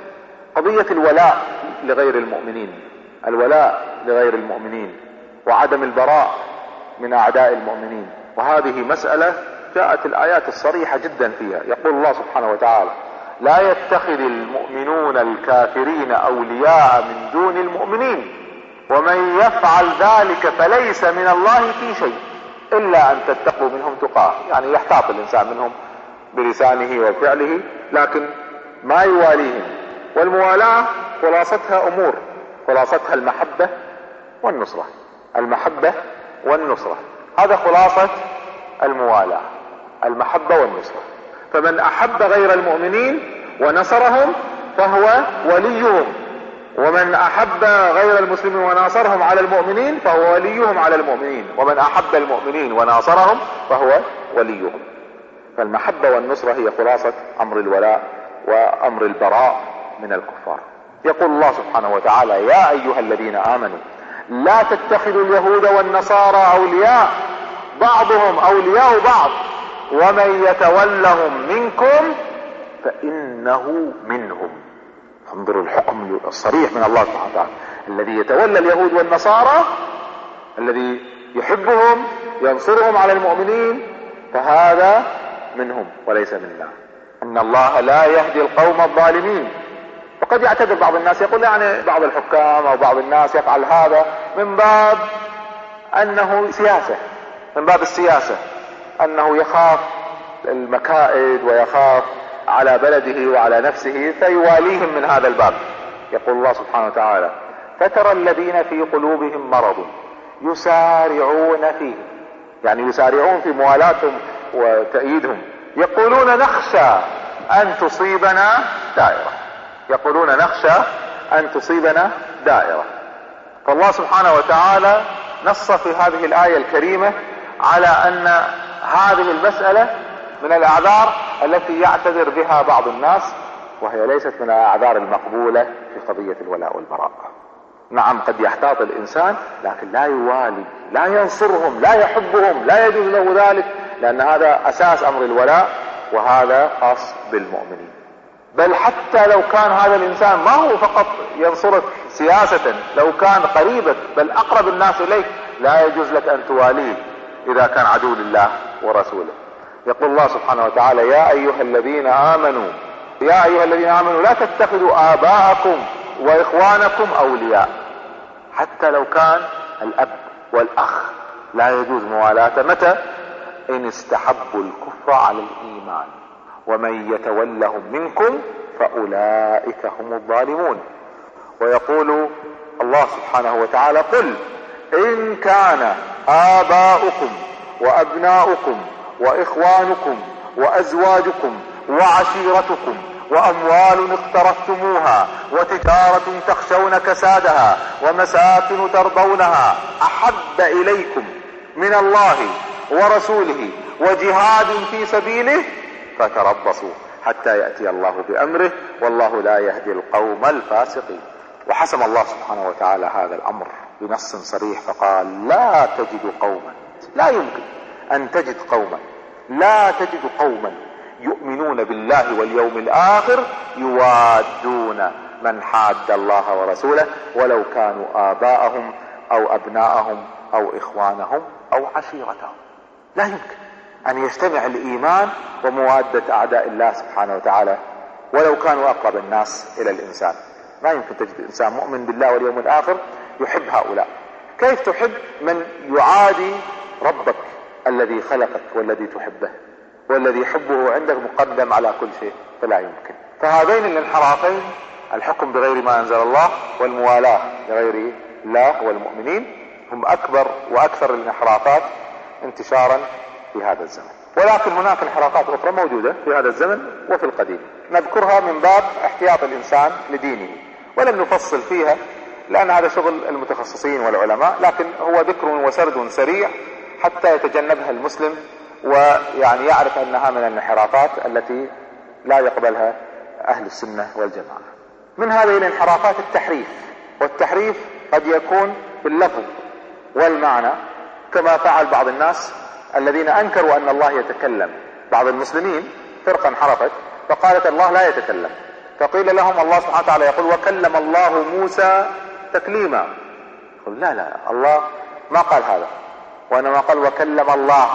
قضية الولاء لغير المؤمنين، الولاء لغير المؤمنين وعدم البراء من أعداء المؤمنين. وهذه مسألة جاءت الآيات الصريحة جدا فيها. يقول الله سبحانه وتعالى: لا يتخذ المؤمنون الكافرين أولياء من دون المؤمنين ومن يفعل ذلك فليس من الله في شيء إلا أن تتقوا منهم تقاه. يعني يحتاط الإنسان منهم بلسانه وفعله لكن ما يواليهم. والموالاة خلاصتها أمور، خلاصتها المحبة والنصرة، المحبة والنصرة، هذا خلاصة الموالاة، المحبة والنصرة. فمن أحب غير المؤمنين ونصرهم فهو وليهم، ومن أحب غير المسلمين وناصرهم على المؤمنين فهو وليهم على المؤمنين، ومن أحب المؤمنين وناصرهم فهو وليهم. فالمحبة والنصرة هي خلاصة أمر الولاء وأمر البراء من الكفار. يقول الله سبحانه وتعالى: يا أيها الذين آمنوا لا تتخذوا اليهود والنصارى أولياء بعضهم أولياء بعض ومن يتولهم منكم فإنه منهم. انظروا الحكم الصريح من الله سبحانه وتعالى: الذي يتولى اليهود والنصارى، الذي يحبهم ينصرهم على المؤمنين، فهذا منهم وليس منا. ان الله لا يهدي القوم الظالمين. وقد يعتذر بعض الناس يقول يعني بعض الحكام او بعض الناس يفعل هذا من باب انه سياسة، من باب السياسة، انه يخاف المكائد ويخاف على بلده وعلى نفسه فيواليهم من هذا الباب. يقول الله سبحانه وتعالى: فترى الذين في قلوبهم مرض يسارعون فيه، يعني يسارعون في موالاتهم وتأييدهم، يقولون نخشى أن تصيبنا دائرة، يقولون نخشى أن تصيبنا دائرة. فالله سبحانه وتعالى نص في هذه الآية الكريمة على أن هذه المسألة من الأعذار التي يعتذر بها بعض الناس، وهي ليست من الأعذار المقبولة في قضية الولاء والبراء. نعم قد يحتاط الإنسان لكن لا يوالي، لا ينصرهم، لا يحبهم، لا يجوز له ذلك، لأن هذا أساس أمر الولاء، وهذا خاص بالمؤمنين. بل حتى لو كان هذا الإنسان ما هو فقط ينصرك سياسة، لو كان قريبك بل أقرب الناس إليك لا يجوز لك أن تواليه إذا كان عدو لله ورسوله. يقول الله سبحانه وتعالى: يا أيها الذين آمنوا لا تتخذوا آباءكم وإخوانكم أولياء. حتى لو كان الأب والأخ لا يجوز موالاته. متى؟ إن استحبوا الكفر على الإيمان، ومن يتولهم منكم فأولئك هم الظالمون. ويقول الله سبحانه وتعالى: قل إن كان آباؤكم وأبناؤكم وإخوانكم وأزواجكم وعشيرتكم وأموال اقترفتموها وتجارة تخشون كسادها ومساكن ترضونها أحب إليكم من الله ورسوله وجهاد في سبيله فتربصوا حتى يأتي الله بأمره والله لا يهدي القوم الفاسقين. وحسم الله سبحانه وتعالى هذا الأمر بنص صريح فقال: لا تجد قوما، لا يمكن أن تجد قوما، لا تجد قوما يؤمنون بالله واليوم الآخر يوادون من حاد الله ورسوله ولو كانوا آباءهم أو أبناءهم أو إخوانهم أو عشيرتهم. لا يمكن أن يجتمع الإيمان وموادة أعداء الله سبحانه وتعالى ولو كانوا أقرب الناس إلى الإنسان. ما يمكن تجد إنسان مؤمن بالله واليوم الآخر يحب هؤلاء. كيف تحب من يعادي ربك الذي خلقك والذي تحبه والذي حبه عندك مقدم على كل شيء؟ فلا يمكن. فهذين الانحرافين، الحكم بغير ما أنزل الله والموالاة لغير الله والمؤمنين، هم أكبر وأكثر الانحرافات انتشارا في هذا الزمن. ولكن هناك انحرافات أخرى موجودة في هذا الزمن وفي القديم، نذكرها من باب احتياط الإنسان لدينه، ولم نفصل فيها لأن هذا شغل المتخصصين والعلماء، لكن هو ذكر وسرد سريع حتى يتجنبها المسلم ويعني يعرف أنها من الانحرافات التي لا يقبلها أهل السنة والجماعة. من هذه الانحرافات التحريف، والتحريف قد يكون باللفظ والمعنى كما فعل بعض الناس الذين أنكروا أن الله يتكلم. بعض المسلمين فرقة انحرفت فقالت الله لا يتكلم، فقيل لهم الله سبحانه وتعالى يقول: وكلم الله موسى تكليما. قل لا الله ما قال هذا، وإنما قال وكلم الله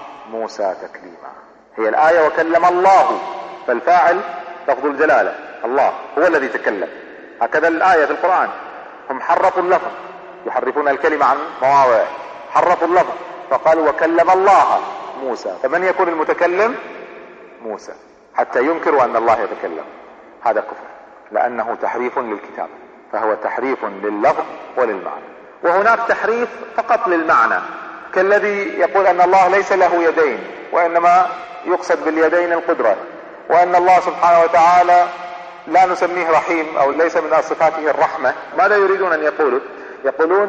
موسى تكليما. هي الآية وكلم الله، فالفاعل لفظ الجلالة، الله هو الذي تكلم. هكذا الآية في القرآن. هم حرفوا اللفظ، يحرفون الكلمة عن مواضعه، حرفوا اللفظ فقالوا وكلم الله موسى. فمن يكون المتكلم؟ موسى، حتى ينكروا أن الله يتكلم. هذا كفر لأنه تحريف للكتاب، فهو تحريف لللفظ وللمعنى. وهناك تحريف فقط للمعنى، كالذي يقول أن الله ليس له يدين وإنما يقصد باليدين القدرة، وأن الله سبحانه وتعالى لا نسميه رحيم أو ليس من صفاته الرحمة. ماذا يريدون أن يقولوا؟ يقولون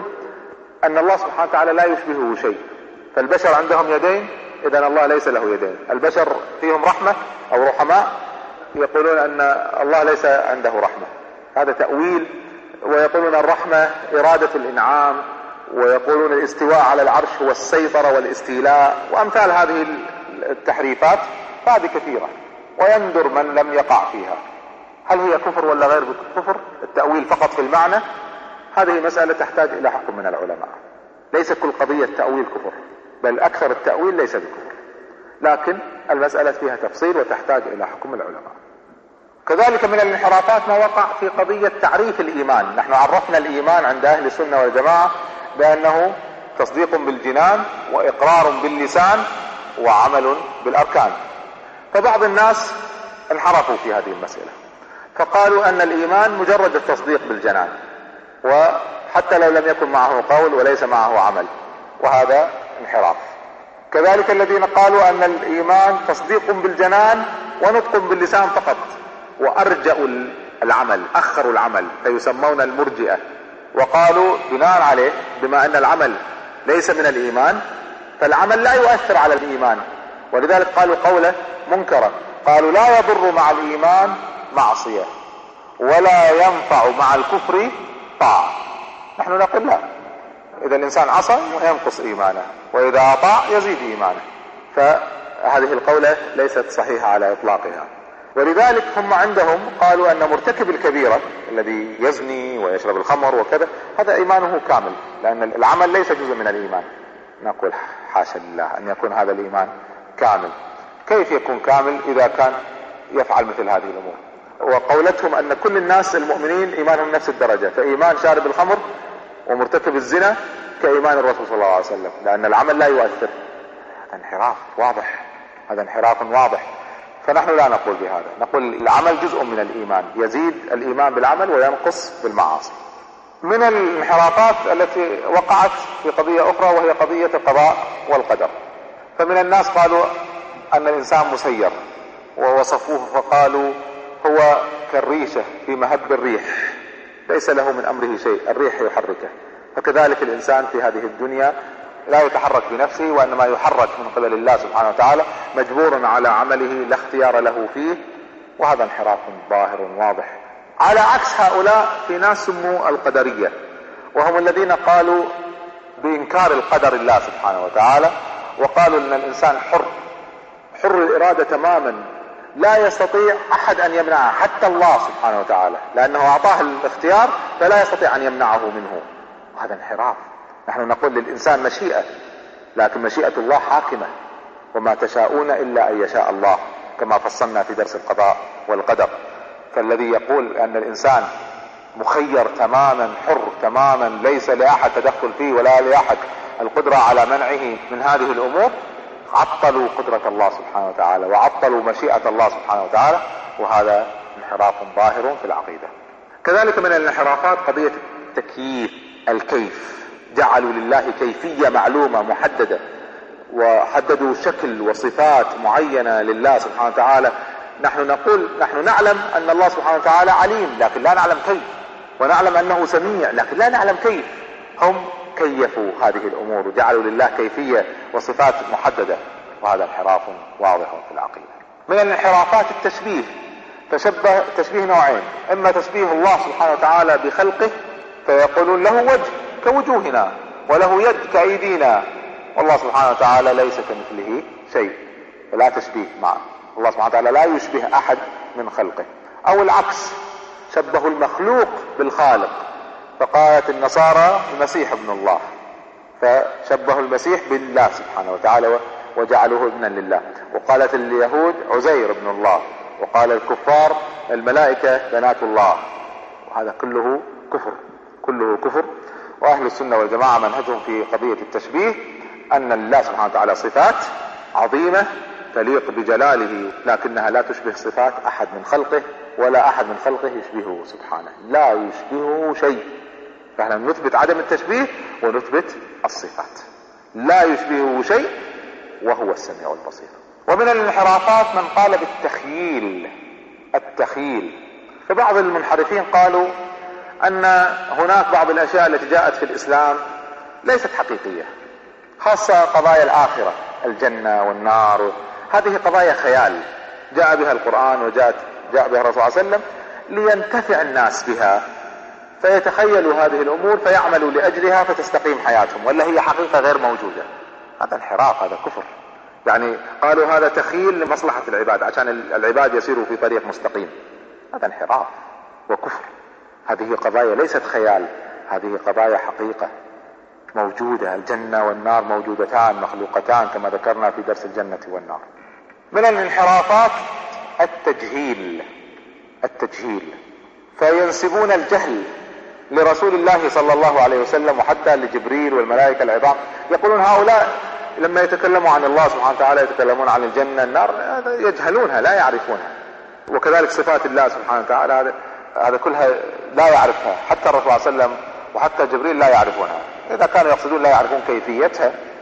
أن الله سبحانه وتعالى لا يشبهه شيء، فالبشر عندهم يدين، إذن الله ليس له يدين. البشر فيهم رحمة أو رحماء، يقولون أن الله ليس عنده رحمة. هذا تأويل. ويقولون الرحمة إرادة الإنعام، ويقولون الاستواء على العرش هو السيطرة والاستيلاء، وأمثال هذه التحريفات. هذه كثيرة ويندر من لم يقع فيها. هل هي كفر ولا غير كفر؟ التأويل فقط في المعنى، هذه مسألة تحتاج إلى حكم من العلماء. ليس كل قضية تأويل كفر، بل أكثر التأويل ليس بكفر، لكن المسألة فيها تفصيل وتحتاج إلى حكم العلماء. كذلك من الانحرافات ما وقع في قضية تعريف الإيمان. نحن عرفنا الإيمان عند أهل السنة والجماعة بأنه تصديق بالجنان وإقرار باللسان وعمل بالأركان. فبعض الناس انحرفوا في هذه المسألة، فقالوا أن الإيمان مجرد التصديق بالجنان، وحتى لو لم يكن معه قول وليس معه عمل، وهذا انحراف. كذلك الذين قالوا ان الايمان تصديق بالجنان ونطق باللسان فقط، وارجأوا العمل، اخروا العمل، فيسمون المرجئة، وقالوا بناء عليه بما ان العمل ليس من الايمان فالعمل لا يؤثر على الايمان، ولذلك قالوا قولة منكرة، قالوا لا يضر مع الايمان معصية ولا ينفع مع الكفر طاعة. نحن نقول لا، اذا الانسان عصى ينقص ايمانه، واذا اطاع يزيد ايمانه، فهذه القولة ليست صحيحة على اطلاقها. ولذلك هم عندهم قالوا ان مرتكب الكبيرة الذي يزني ويشرب الخمر وكذا هذا ايمانه كامل، لان العمل ليس جزء من الايمان. نقول حاشا لله ان يكون هذا الايمان كامل. كيف يكون كامل اذا كان يفعل مثل هذه الامور؟ وقولتهم ان كل الناس المؤمنين ايمانهم نفس الدرجة، فايمان شارب الخمر ومرتكب الزنا كايمان الرسول صلى الله عليه وسلم، لان العمل لا يؤثر. هذا انحراف واضح، هذا انحراف واضح. فنحن لا نقول بهذا، نقول العمل جزء من الايمان، يزيد الايمان بالعمل وينقص بالمعاصي. من الانحرافات التي وقعت في قضية اخرى وهي قضية القضاء والقدر. فمن الناس قالوا ان الانسان مسير، ووصفوه فقالوا هو كالريشة في مهب الريح، ليس له من امره شيء، الريح يحركه. فكذلك الانسان في هذه الدنيا لا يتحرك بنفسه، وانما يحرك من قبل الله سبحانه وتعالى، مجبور على عمله لا اختيار له فيه، وهذا انحراف ظاهر واضح. على عكس هؤلاء في ناس سموا القدرية، وهم الذين قالوا بإنكار القدر الله سبحانه وتعالى، وقالوا ان الانسان حر الارادة تماما، لا يستطيع احد ان يمنعه حتى الله سبحانه وتعالى، لانه اعطاه الاختيار فلا يستطيع ان يمنعه منه. وهذا انحراف. نحن نقول للانسان مشيئة، لكن مشيئة الله حاكمة، وما تشاءون الا ان يشاء الله، كما فصلنا في درس القضاء والقدر. فالذي يقول ان الانسان مخير تماما، حر تماما، ليس لاحد تدخل فيه ولا لاحد القدرة على منعه من هذه الامور، عطلوا قدرة الله سبحانه وتعالى وعطلوا مشيئة الله سبحانه وتعالى، وهذا انحراف ظاهر في العقيدة. كذلك من الانحرافات قضية التكييف، الكيف، جعلوا لله كيفية معلومة محددة، وحددوا شكل وصفات معينة لله سبحانه وتعالى. نحن نقول نحن نعلم ان الله سبحانه وتعالى عليم، لكن لا نعلم كيف، ونعلم انه سميع لكن لا نعلم كيف. هم كيفوا هذه الامور وجعلوا لله كيفية وصفات محددة، وهذا انحراف واضح في العقيدة. من الانحرافات التشبيه، فشبه تشبيه نوعين، اما تشبيه الله سبحانه وتعالى بخلقه فيقولون له وجه كوجوهنا وله يد كأيدينا، والله سبحانه وتعالى ليس كمثله شيء، فلا تشبيه معه، الله سبحانه وتعالى لا يشبه احد من خلقه. او العكس، شبهوا المخلوق بالخالق، فقالت النصارى المسيح ابن الله، فشبهوا المسيح بالله سبحانه وتعالى وجعلوه ابنا لله. وقالت اليهود عزير ابن الله، وقال الكفار الملائكة بنات الله، وهذا كله كفر، كله كفر. واهل السنة والجماعة منهجهم في قضية التشبيه ان الله سبحانه وتعالى صفات عظيمة تليق بجلاله، لكنها لا تشبه صفات احد من خلقه، ولا احد من خلقه يشبهه سبحانه، لا يشبهه شيء. فاحنا نثبت عدم التشبيه ونثبت الصفات، لا يشبهه شيء وهو السميع البصير. ومن الانحرافات من قال بالتخييل، التخييل. فبعض المنحرفين قالوا ان هناك بعض الاشياء التي جاءت في الاسلام ليست حقيقية، خاصة قضايا الاخرة، الجنة والنار، هذه قضايا خيال جاء بها القرآن وجاء بها الرسول صلى الله عليه وسلم لينتفع الناس بها، فيتخيلوا هذه الامور فيعملوا لاجلها فتستقيم حياتهم، ولا هي حقيقة غير موجودة. هذا انحراف، هذا كفر. يعني قالوا هذا تخيل لمصلحة العباد عشان العباد يسيروا في طريق مستقيم، هذا انحراف وكفر. هذه قضايا ليست خيال، هذه قضايا حقيقة موجودة، الجنة والنار موجودتان مخلوقتان كما ذكرنا في درس الجنة والنار. من الانحرافات التجهيل، التجهيل، فينسبون الجهل لرسول الله صلى الله عليه وسلم وحتى لجبريل والملائكة العظام، يقولون هؤلاء لما يتكلموا عن الله سبحانه وتعالى يتكلمون عن الجنة النار، يجهلونها لا يعرفونها. وكذلك صفات الله سبحانه وتعالى هذا كلها لا يعرفها، حتى الرسول صلى الله عليه وسلم وحتى جبريل لا يعرفونها. إذا كانوا يقصدون لا يعرفون كيفيتها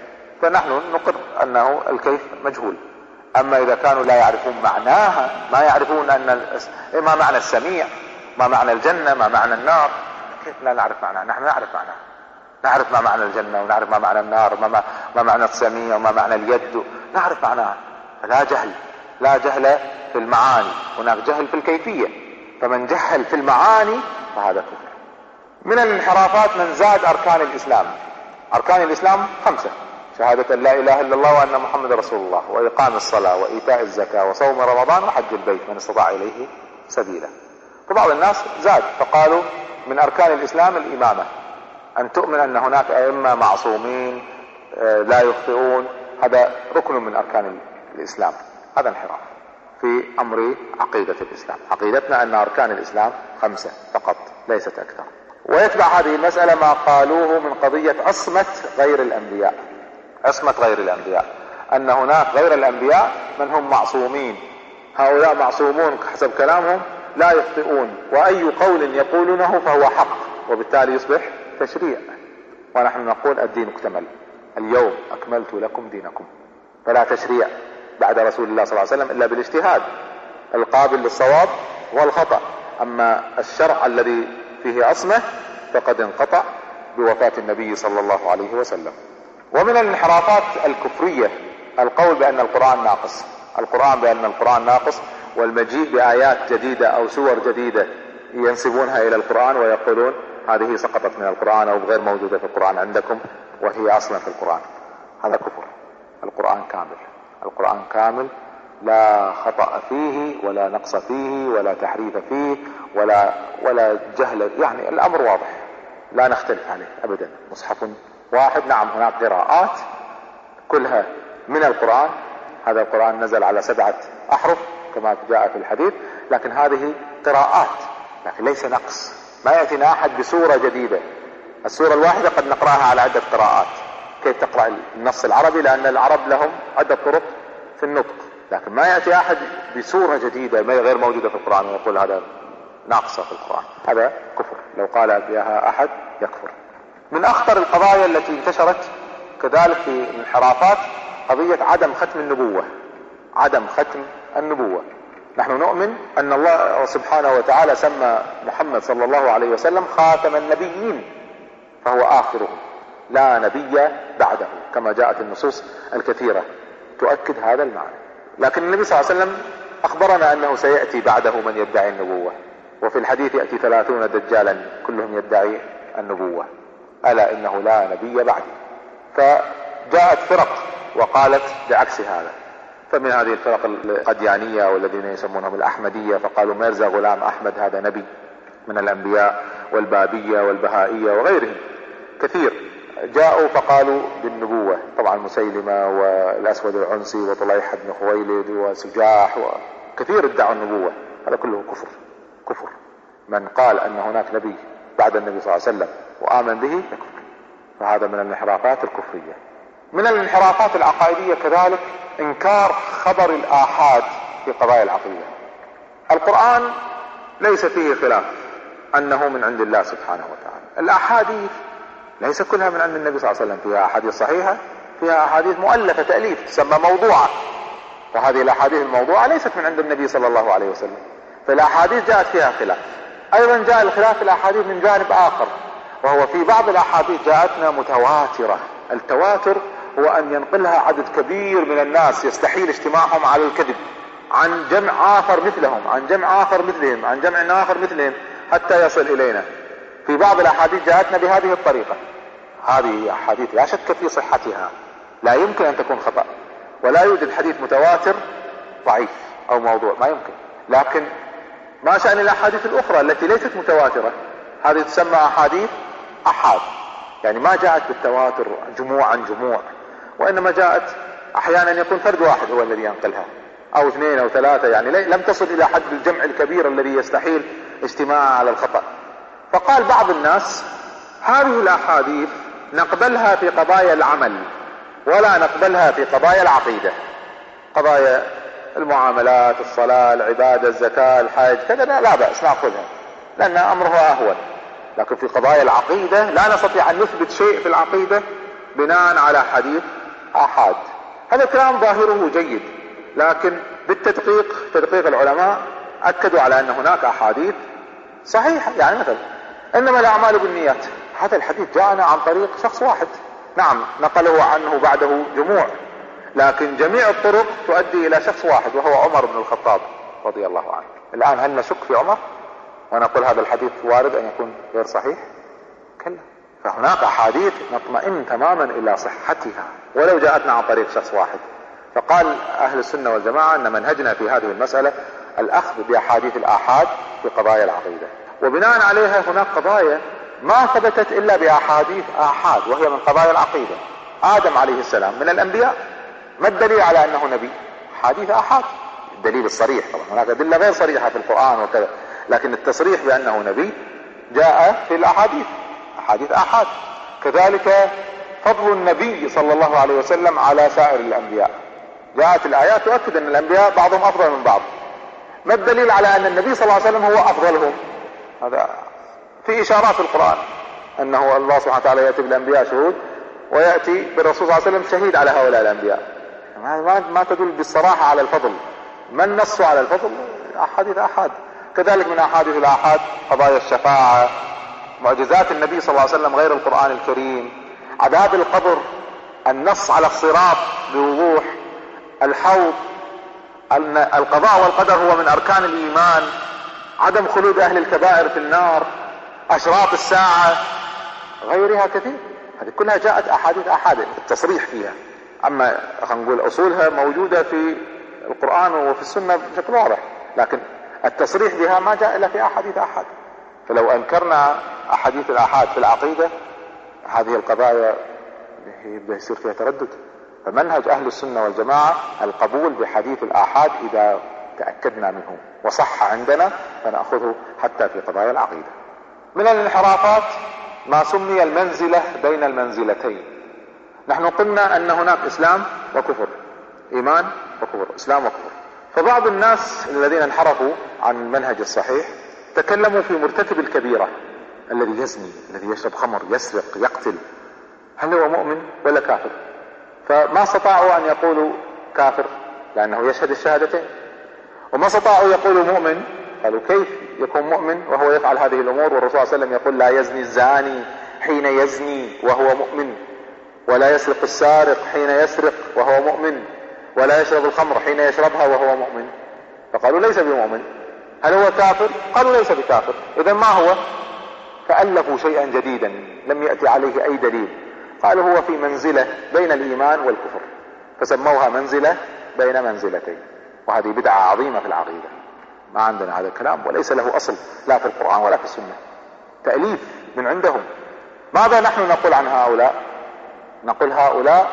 فنحن نقر أنه الكيف مجهول. أما إذا كانوا لا يعرفون معناها، ما يعرفون ما معنى السميع، ما معنى الجنة، ما معنى النار، كيف لا نعرف معناها؟ نحن نعرف معناها، نعرف ما معنى الجنة، ونعرف ما معنى النار، ما معنى السميع، وما معنى اليد، نعرف معناها. فلا جهل، لا جهل في المعاني، هناك جهل في الكيفية. فمن جهل في المعاني فهذا كفر. من الانحرافات من زاد أركان الإسلام. أركان الإسلام 5: شهادة لا إله إلا الله وأن محمد رسول الله، وإقام الصلاة، وإيتاء الزكاة، وصوم رمضان، وحج البيت من استطاع إليه سبيلا. فبعض الناس زاد فقالوا من أركان الإسلام الإمامة، أن تؤمن أن هناك أئمة معصومين لا يخطئون، هذا ركن من أركان الإسلام. هذا انحراف في أمر عقيدة الإسلام. عقيدتنا أن أركان الإسلام 5 فقط، ليست أكثر. ويتبع هذه المسألة ما قالوه من قضية عصمة غير الأنبياء. عصمة غير الأنبياء، أن هناك غير الأنبياء من هم معصومين، هؤلاء معصومون حسب كلامهم لا يخطئون، وأي قول يقولونه فهو حق، وبالتالي يصبح تشريع. ونحن نقول الدين اكتمل، اليوم أكملت لكم دينكم. فلا تشريع بعد رسول الله صلى الله عليه وسلم إلا بالاجتهاد القابل للصواب والخطأ. أما الشرع الذي فيه عصمة فقد انقطع بوفاة النبي صلى الله عليه وسلم. ومن الانحرافات الكفرية القول بأن القرآن ناقص. القرآن بأن القرآن ناقص، والمجيء بآيات جديدة أو سور جديدة ينسبونها إلى القرآن ويقولون هذه سقطت من القرآن أو غير موجودة في القرآن عندكم وهي أصلا في القرآن. هذا كفر. القرآن كامل، القرآن كامل، لا خطأ فيه ولا نقص فيه ولا تحريف فيه ولا جهل، يعني الأمر واضح لا نختلف عليه أبدا. مصحف واحد. نعم هناك قراءات كلها من القرآن، هذا القرآن نزل على 7 أحرف كما جاء في الحديث، لكن هذه قراءات، لكن ليس نقص. ما يأتينا أحد بسورة جديدة. السورة الواحدة قد نقرأها على عدة قراءات. كيف تقرأ النص العربي؟ لأن العرب لهم عدة طرق في النطق، لكن ما يأتي أحد بسورة جديدة ما غير موجودة في القرآن ويقول هذا ناقصة في القرآن. هذا كفر، لو قال بها أحد يكفر. من أخطر القضايا التي انتشرت كذلك في الانحرافات قضية عدم ختم النبوة. عدم ختم النبوة. نحن نؤمن أن الله سبحانه وتعالى سمى محمد صلى الله عليه وسلم خاتم النبيين، فهو آخرهم، لا نبي بعده، كما جاءت النصوص الكثيرة تؤكد هذا المعنى. لكن النبي صلى الله عليه وسلم أخبرنا أنه سيأتي بعده من يدعي النبوة، وفي الحديث يأتي 30 دجالا كلهم يدعي النبوة، ألا إنه لا نبي بعدي. فجاءت فرق وقالت بعكس هذا. فمن هذه الفرق القديانية والذين يسمونهم الأحمدية، فقالوا ميرزا غلام أحمد هذا نبي من الأنبياء، والبابية والبهائية وغيرهم كثير جاءوا فقالوا بالنبوة. طبعا مسيلمة والأسود العنسي وطليحة بن خويلد وسجاح وكثير ادعوا النبوة. هذا كله كفر. كفر. من قال أن هناك نبي بعد النبي صلى الله عليه وسلم وآمن به يكفر. فهذا من الانحرافات الكفرية. من الانحرافات العقائدية كذلك انكار خبر الآحاد في قضايا العقيدة. القرآن ليس فيه خلاف أنه من عند الله سبحانه وتعالى. الأحاديث ليس كلها من عند النبي صلى الله عليه وسلم، فيها أحاديث صحيحة، فيها أحاديث مؤلفة تأليف تسمى موضوعة، فهذه الأحاديث الموضوعة ليست من عند النبي صلى الله عليه وسلم. فالأحاديث جاءت فيها خلاف. أيضا جاء الخلاف في الأحاديث من جانب آخر، وهو في بعض الأحاديث جاءتنا متواترة. التواتر هو أن ينقلها عدد كبير من الناس يستحيل اجتماعهم على الكذب عن جمع آخر مثلهم، عن جمع آخر مثلهم، عن جمع آخر مثلهم، حتى يصل إلينا. في بعض الأحاديث جاءتنا بهذه الطريقة. هذه أحاديث لا شك في صحتها، لا يمكن أن تكون خطأ، ولا يوجد حديث متواتر ضعيف أو موضوع، ما يمكن. لكن ما شأن الأحاديث الأخرى التي ليست متواترة؟ هذه تسمى أحاديث أحاد، يعني ما جاءت بالتواتر جموع عن جموع، وإنما جاءت أحيانا يكون فرد واحد هو الذي ينقلها، أو 2 أو 3، يعني لم تصل إلى حد الجمع الكبير الذي يستحيل اجتماعها على الخطأ. فقال بعض الناس هذه الأحاديث نقبلها في قضايا العمل ولا نقبلها في قضايا العقيدة. قضايا المعاملات، الصلاة، العبادة، الزكاة، الحج، كذا لا بأس نأخذها لأن أمرها أهون. لكن في قضايا العقيدة لا نستطيع أن نثبت شيء في العقيدة بناء على حديث آحاد. هذا الكلام ظاهره جيد، لكن بالتدقيق تدقيق العلماء أكدوا على أن هناك أحاديث صحيحة. يعني مثلا إنما الأعمال بالنيات، هذا الحديث جاءنا عن طريق شخص واحد، نعم نقله عنه بعده جموع، لكن جميع الطرق تؤدي إلى شخص واحد وهو عمر بن الخطاب رضي الله عنه. الآن هل نشك في عمر ونقول هذا الحديث وارد أن يكون غير صحيح؟ كلا. فهناك أحاديث نطمئن تماما إلى صحتها ولو جاءتنا عن طريق شخص واحد. فقال أهل السنة والجماعة أن منهجنا في هذه المسألة الأخذ بأحاديث الآحاد في قضايا العقيدة، وبناء عليها هناك قضايا ما ثبتت إلا بأحاديث آحاد وهي من قضايا العقيدة. آدم عليه السلام من الأنبياء، ما الدليل على أنه نبي؟ حديث آحاد. الدليل الصريح، طبعا هناك أدلة غير صريحة في القرآن وكذا، لكن التصريح بأنه نبي جاء في الأحاديث، أحاديث آحاد. كذلك فضل النبي صلى الله عليه وسلم على سائر الأنبياء، جاءت الآيات تؤكد أن الأنبياء بعضهم أفضل من بعض. ما الدليل على أن النبي صلى الله عليه وسلم هو أفضلهم؟ هذا في إشارات في القرآن أنه الله سبحانه وتعالى يأتي بالأنبياء شهود ويأتي بالرسول صلى الله عليه وسلم شهيد على هؤلاء الأنبياء. ما تدل بالصراحة على الفضل. من نص على الفضل؟ أحاديث آحاد. كذلك من أحاديث الآحاد قضايا الشفاعة، معجزات النبي صلى الله عليه وسلم غير القرآن الكريم، عذاب القبر، النص على الصراط بوضوح، الحوض، أن القضاء والقدر هو من أركان الإيمان، عدم خلود أهل الكبائر في النار، أشراط الساعة، غيرها كثير. هذه كلها جاءت أحاديث آحاد التصريح فيها. أما خلينا نقول أصولها موجودة في القرآن وفي السنة بشكل واضح، لكن التصريح بها ما جاء إلا في أحاديث آحاد. فلو أنكرنا أحاديث الآحاد في العقيدة هذه القضايا يبدأ يصير فيها تردد. فمنهج أهل السنة والجماعة القبول بحديث الآحاد إذا تأكدنا منه وصح عندنا فنأخذه حتى في قضايا العقيدة. من الانحرافات ما سمي المنزلة بين المنزلتين. نحن قلنا أن هناك إسلام وكفر، إيمان وكفر، إسلام وكفر. فبعض الناس الذين انحرفوا عن المنهج الصحيح تكلموا في مرتكب الكبيرة الذي يزني، الذي يشرب خمر، يسرق، يقتل، هل هو مؤمن ولا كافر؟ فما استطاعوا أن يقولوا كافر لأنه يشهد الشهادتين، وما استطاعوا يقولوا مؤمن. قالوا كيف يكون مؤمن وهو يفعل هذه الأمور؟ والرسول صلى الله عليه وسلم يقول لا يزني الزاني حين يزني وهو مؤمن، ولا يسرق السارق حين يسرق وهو مؤمن، ولا يشرب الخمر حين يشربها وهو مؤمن. فقالوا ليس بمؤمن. هل هو كافر؟ قالوا ليس بكافر. إذا ما هو؟ فألفوا شيئا جديدا لم يأتي عليه أي دليل. قالوا هو في منزلة بين الإيمان والكفر، فسموها منزلة بين منزلتين. وهذه بدعة عظيمة في العقيدة، ما عندنا هذا الكلام وليس له أصل لا في القرآن ولا في السنة، تأليف من عندهم. ماذا نحن نقول عن هؤلاء؟ نقول هؤلاء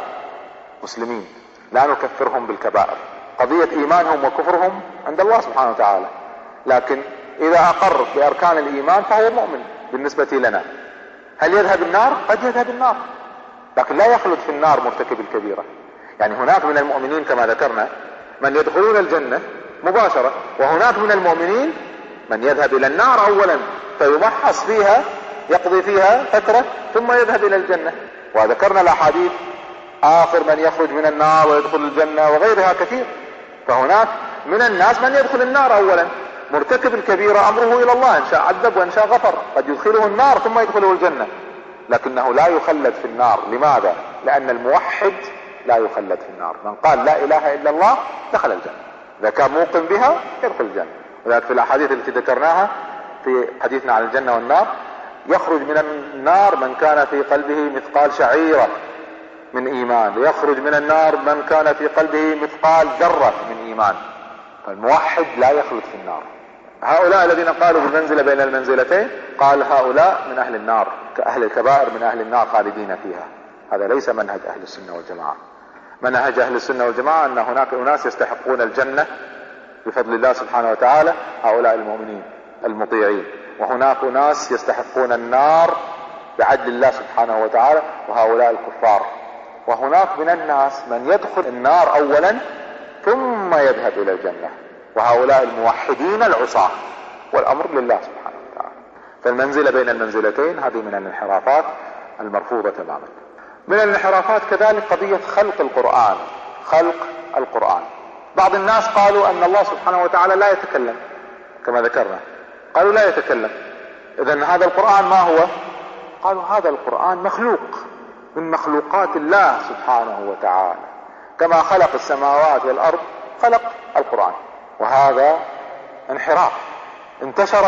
مسلمين لا نكفرهم بالكبائر، قضية إيمانهم وكفرهم عند الله سبحانه وتعالى، لكن إذا أقر بأركان الإيمان فهو مؤمن بالنسبة لنا. هل يذهب النار؟ قد يذهب النار، لكن لا يخلد في النار مرتكب الكبيرة. يعني هناك من المؤمنين كما ذكرنا من يدخلون الجنة مباشرة، وهناك من المؤمنين من يذهب إلى النار أولا فيمحص فيها، يقضي فيها فترة ثم يذهب إلى الجنة. وذكرنا الأحاديث آخر من يخرج من النار ويدخل الجنة وغيرها كثير. فهناك من الناس من يدخل النار أولا، مرتكب الكبيرة أمره إلى الله، إن شاء عذب وإن شاء غفر، قد يدخله النار ثم يدخله الجنة، لكنه لا يخلد في النار. لماذا؟ لأن الموحد لا يخلد في النار، من قال لا إله إلا الله دخل الجنة، إذا كان موقن بها يدخل الجنة. وذلك في الأحاديث التي ذكرناها في حديثنا عن الجنة والنار، يخرج من النار من كان في قلبه مثقال شعيرة من إيمان، ويخرج من النار من كان في قلبه مثقال ذرة من إيمان. فالموحد لا يخلد في النار. هؤلاء الذين قالوا بالمنزلة بين المنزلتين قال هؤلاء من أهل النار، كأهل الكبائر من أهل النار خالدين فيها. هذا ليس منهج أهل السنة والجماعة. منهج أهل السنة والجماعة أن هناك أناس يستحقون الجنة بفضل الله سبحانه وتعالى، هؤلاء المؤمنين المطيعين، وهناك أناس يستحقون النار بعدل الله سبحانه وتعالى، وهؤلاء الكفار. وهناك من الناس من يدخل النار أولا ثم يذهب إلى الجنة، وهؤلاء الموحدين العصاة، والأمر لله سبحانه وتعالى. فالمنزلة بين المنزلتين هذه من الانحرافات المرفوضة تماما. من الانحرافات كذلك قضية خلق القرآن. خلق القرآن، بعض الناس قالوا ان الله سبحانه وتعالى لا يتكلم كما ذكرنا، قالوا لا يتكلم، اذن هذا القرآن ما هو؟ قالوا هذا القرآن مخلوق من مخلوقات الله سبحانه وتعالى، كما خلق السماوات والارض خلق القرآن. وهذا انحراف انتشر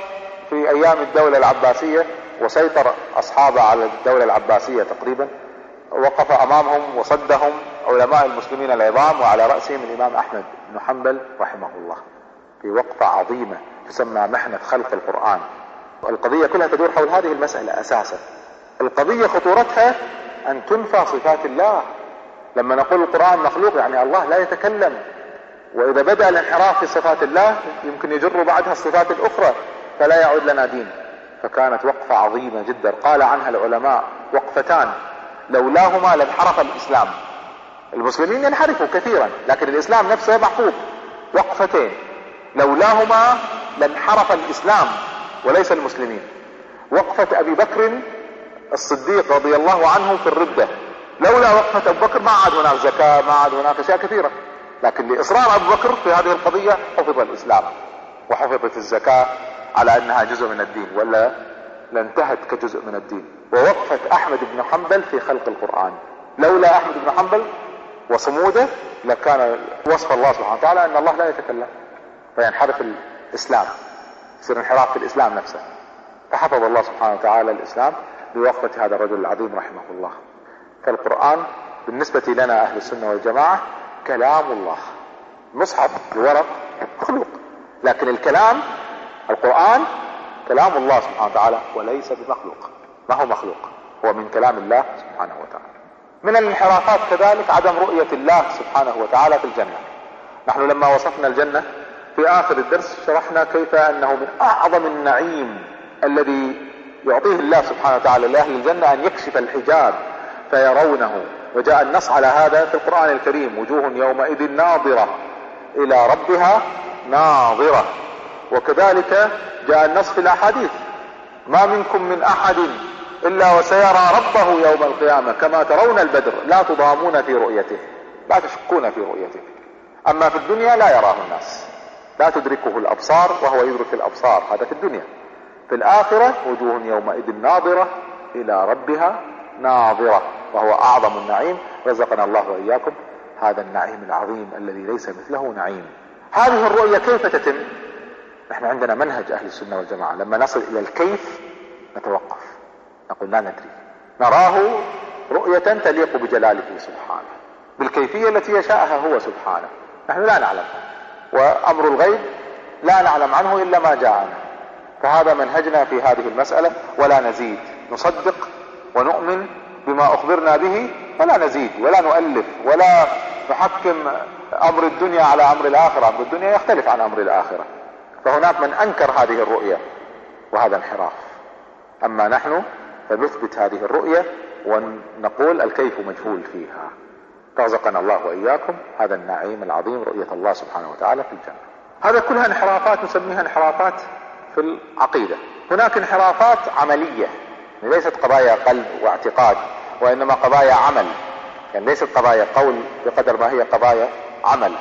في ايام الدولة العباسية، وسيطر اصحابه على الدولة العباسية تقريبا، وقف امامهم وصدهم علماء المسلمين العظام، وعلى رأسهم الامام احمد بن حنبل رحمه الله، في وقفة عظيمة تسمى محنة خلق القرآن. القضية كلها تدور حول هذه المسألة اساسا. القضية خطورتها ان تنفى صفات الله. لما نقول القرآن مخلوق يعني الله لا يتكلم، واذا بدأ الانحراف في صفات الله يمكن يجر بعدها الصفات الاخرى، فلا يعود لنا دين. فكانت وقفة عظيمة جدا، قال عنها العلماء وقفتان لولاهما لانحرف الاسلام. المسلمين ينحرفوا كثيرا لكن الاسلام نفسه محفوظ. وقفتين لولاهما لانحرف الاسلام وليس المسلمين. وقفة ابي بكر الصديق رضي الله عنه في الردة، لولا وقفة ابو بكر ما عاد هناك زكاة، ما عاد هناك اشياء كثيرة، لكن لاصرار ابو بكر في هذه القضية حفظ الاسلام وحفظت الزكاة على انها جزء من الدين، ولا لانتهت كجزء من الدين. ووقفة احمد بن حنبل في خلق القرآن، لولا احمد بن حنبل وصموده لكان وصف الله سبحانه وتعالى ان الله لا يتكلم، فينحرف الاسلام، يصير انحراف في الاسلام نفسه. فحفظ الله سبحانه وتعالى الاسلام بوقفة هذا الرجل العظيم رحمه الله. فالقرآن بالنسبة لنا اهل السنة والجماعة كلام الله. مصحف الورق مخلوق، لكن الكلام القرآن كلام الله سبحانه وتعالى وليس بمخلوق، ما هو مخلوق، هو من كلام الله سبحانه وتعالى. من الانحرافات كذلك عدم رؤية الله سبحانه وتعالى في الجنة. نحن لما وصفنا الجنة في آخر الدرس شرحنا كيف أنه من أعظم النعيم الذي يعطيه الله سبحانه وتعالى لأهل الجنة أن يكشف الحجاب فيرونه، وجاء النص على هذا في القرآن الكريم: وجوه يومئذ ناظرة إلى ربها ناظرة. وكذلك جاء النص في الأحاديث: ما منكم من أحد إلا وسيرى ربه يوم القيامة كما ترون البدر لا تضامون في رؤيته، لا تشكون في رؤيته. أما في الدنيا لا يراه الناس، لا تدركه الأبصار وهو يدرك الأبصار، هذا في الدنيا. في الآخرة: وجوه يومئذ ناظرة إلى ربها ناظرة، وهو أعظم النعيم. رزقنا الله وإياكم هذا النعيم العظيم الذي ليس مثله نعيم. هذه الرؤية كيف تتم؟ نحن عندنا منهج أهل السنة والجماعة، لما نصل إلى الكيف نتوقف، نقول لا ندري، نراه رؤية تليق بجلاله سبحانه بالكيفية التي يشاءها هو سبحانه، نحن لا نعلمها، وأمر الغيب لا نعلم عنه إلا ما جاءنا. فهذا منهجنا في هذه المسألة، ولا نزيد، نصدق ونؤمن بما أخبرنا به ولا نزيد ولا نؤلف ولا نحكم أمر الدنيا على أمر الآخرة. أمر الدنيا يختلف عن أمر الآخرة، فهناك من أنكر هذه الرؤية وهذا انحراف. أما نحن فنثبت هذه الرؤية ونقول الكيف مجهول فيها. رزقنا الله وإياكم هذا النعيم العظيم، رؤية الله سبحانه وتعالى في الجنة. هذا كلها انحرافات نسميها انحرافات في العقيدة. هناك انحرافات عملية، يعني ليست قضايا قلب واعتقاد، وإنما قضايا عمل، يعني ليست قضايا قول بقدر ما هي قضايا عمل.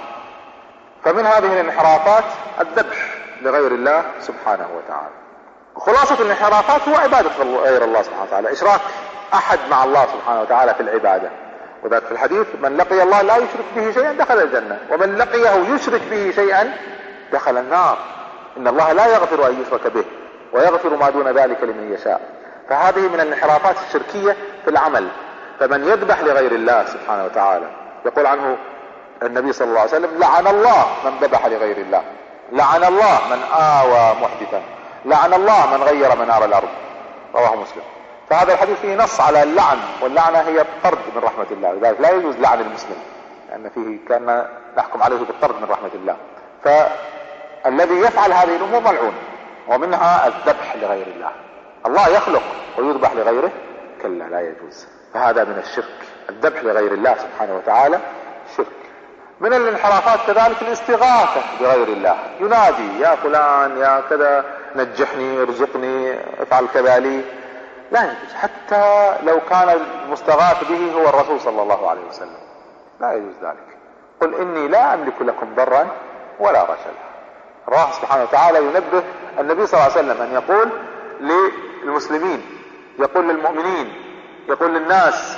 فمن هذه الانحرافات الذبح لغير الله سبحانه وتعالى. خلاصة الانحرافات هو عبادة غير الله سبحانه وتعالى، إشراك أحد مع الله سبحانه وتعالى في العبادة. وذلك في الحديث: من لقي الله لا يشرك به شيئا دخل الجنة، ومن لقيه يشرك به شيئا دخل النار. إن الله لا يغفر أن يشرك به ويغفر ما دون ذلك لمن يشاء. فهذه من الانحرافات الشركية في العمل. فمن يذبح لغير الله سبحانه وتعالى يقول عنه النبي صلى الله عليه وسلم: لعن الله من ذبح لغير الله، لعن الله من آوى محدثا، لعن الله من غير منار الأرض. رواه مسلم. فهذا الحديث فيه نص على اللعن، واللعنة هي الطرد من رحمة الله، لذلك لا يجوز لعن المسلم لأن فيه كان نحكم عليه بالطرد من رحمة الله. فالذي يفعل هذه الأمور ملعون، ومنها الذبح لغير الله. الله يخلق ويذبح لغيره؟ كلا، لا يجوز. فهذا من الشرك، الذبح لغير الله سبحانه وتعالى شرك. من الانحرافات كذلك الاستغاثة بغير الله، ينادي: يا فلان يا كذا نجحني ارزقني افعل كذا لي. لا يجوز، حتى لو كان المستغاث به هو الرسول صلى الله عليه وسلم، لا يجوز ذلك. قل إني لا أملك لكم ضرا ولا رشدا. الله سبحانه وتعالى ينبه النبي صلى الله عليه وسلم أن يقول للمسلمين، يقول للمؤمنين، يقول للناس: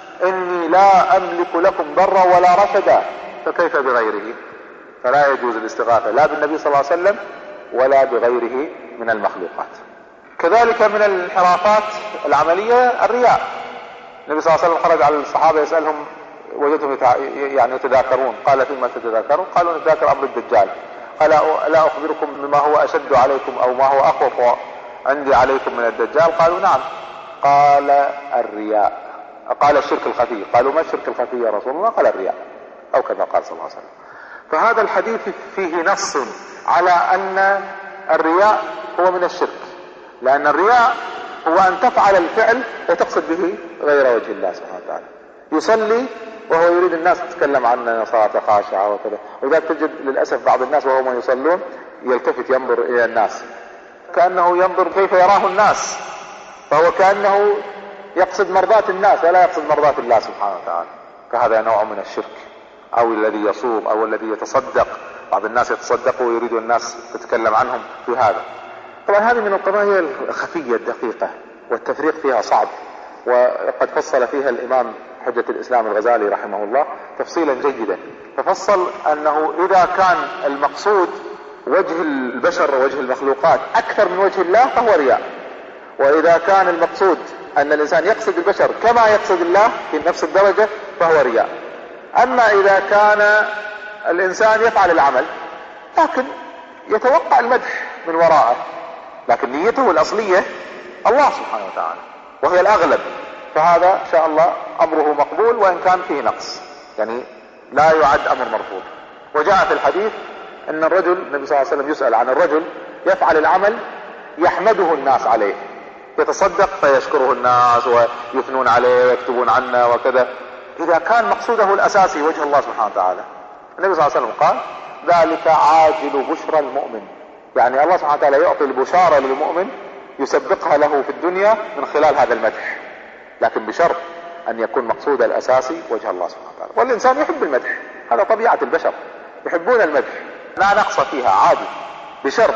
إني لا أملك لكم ضرا ولا رشدا، فكيف بغيره؟ فلا يجوز الاستغاثة لا بالنبي صلى الله عليه وسلم ولا بغيره من المخلوقات. كذلك من الانحرافات العملية الرياء. النبي صلى الله عليه وسلم خرج على الصحابة يسألهم، وجدهم يعني يتذاكرون، قال: فيما تتذاكرون؟ قالوا: نتذاكر أمر الدجال. قال: لا أخبركم بما هو أشد عليكم أو ما هو أخوف عندي عليكم من الدجال؟ قالوا: نعم. قال: الرياء. قال: الشرك الخفي. قالوا: ما الشرك الخفي يا رسول الله؟ قال: الرياء، أو كما قال صلى الله عليه وسلم. فهذا الحديث فيه نص على أن الرياء هو من الشرك، لأن الرياء هو أن تفعل الفعل وتقصد به غير وجه الله سبحانه وتعالى. يصلي وهو يريد الناس تتكلم عنه صلاة خاشعة وكذا، وذلك تجد للأسف بعض الناس وهم يصلون يلتفت ينظر إلى الناس كأنه ينظر كيف يراه الناس، فهو كأنه يقصد مرضاة الناس ولا يقصد مرضاة الله سبحانه وتعالى. فهذا نوع من الشرك. أو الذي يصوم أو الذي يتصدق، بعض الناس يتصدقوا ويريد الناس تتكلم عنهم في هذا. طبعا هذه من القضايا الخفية الدقيقة والتفريق فيها صعب، وقد فصل فيها الإمام حجة الإسلام الغزالي رحمه الله تفصيلا جيدا، ففصل أنه إذا كان المقصود وجه البشر ووجه المخلوقات أكثر من وجه الله فهو رياء، وإذا كان المقصود أن الإنسان يقصد البشر كما يقصد الله في نفس الدرجة فهو رياء. أما إذا كان الإنسان يفعل العمل لكن يتوقع المدح من وراءه، لكن نيته الأصلية الله سبحانه وتعالى وهي الأغلب، فهذا إن شاء الله أمره مقبول وإن كان فيه نقص، يعني لا يعد أمر مرفوض. وجاء في الحديث أن الرجل، النبي صلى الله عليه وسلم يسأل عن الرجل يفعل العمل يحمده الناس عليه، يتصدق فيشكره الناس ويثنون عليه ويكتبون عنه وكذا، إذا كان مقصوده الأساسي وجه الله سبحانه وتعالى، النبي صلى الله عليه وسلم قال: ذلك عاجل بشرى المؤمن، يعني الله سبحانه وتعالى يعطي البشارة للمؤمن يسبقها له في الدنيا من خلال هذا المدح، لكن بشرط أن يكون مقصود الأساسي وجه الله سبحانه وتعالى. والإنسان يحب المدح، هذا طبيعة البشر، يحبون المدح، لا نقص فيها، عادي، بشرط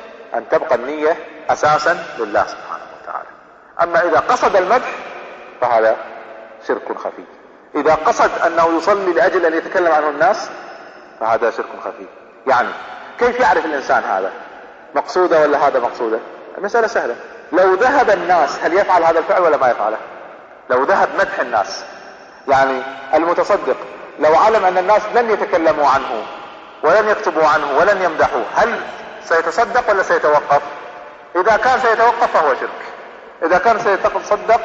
أن تبقى النية أساسا لله سبحانه وتعالى. أما إذا قصد المدح فهذا شرك خفي. إذا قصد أنه يصلي لأجل أن يتكلم عنه الناس فهذا شرك خفي. يعني كيف يعرف الإنسان هذا مقصوده ولا هذا مقصوده؟ المسألة سهلة. لو ذهب الناس هل يفعل هذا الفعل ولا ما يفعله؟ لو ذهب مدح الناس، يعني المتصدق لو علم أن الناس لن يتكلموا عنه ولن يكتبوا عنه ولن يمدحوه، هل سيتصدق ولا سيتوقف؟ إذا كان سيتوقف فهو شرك، إذا كان سيتصدق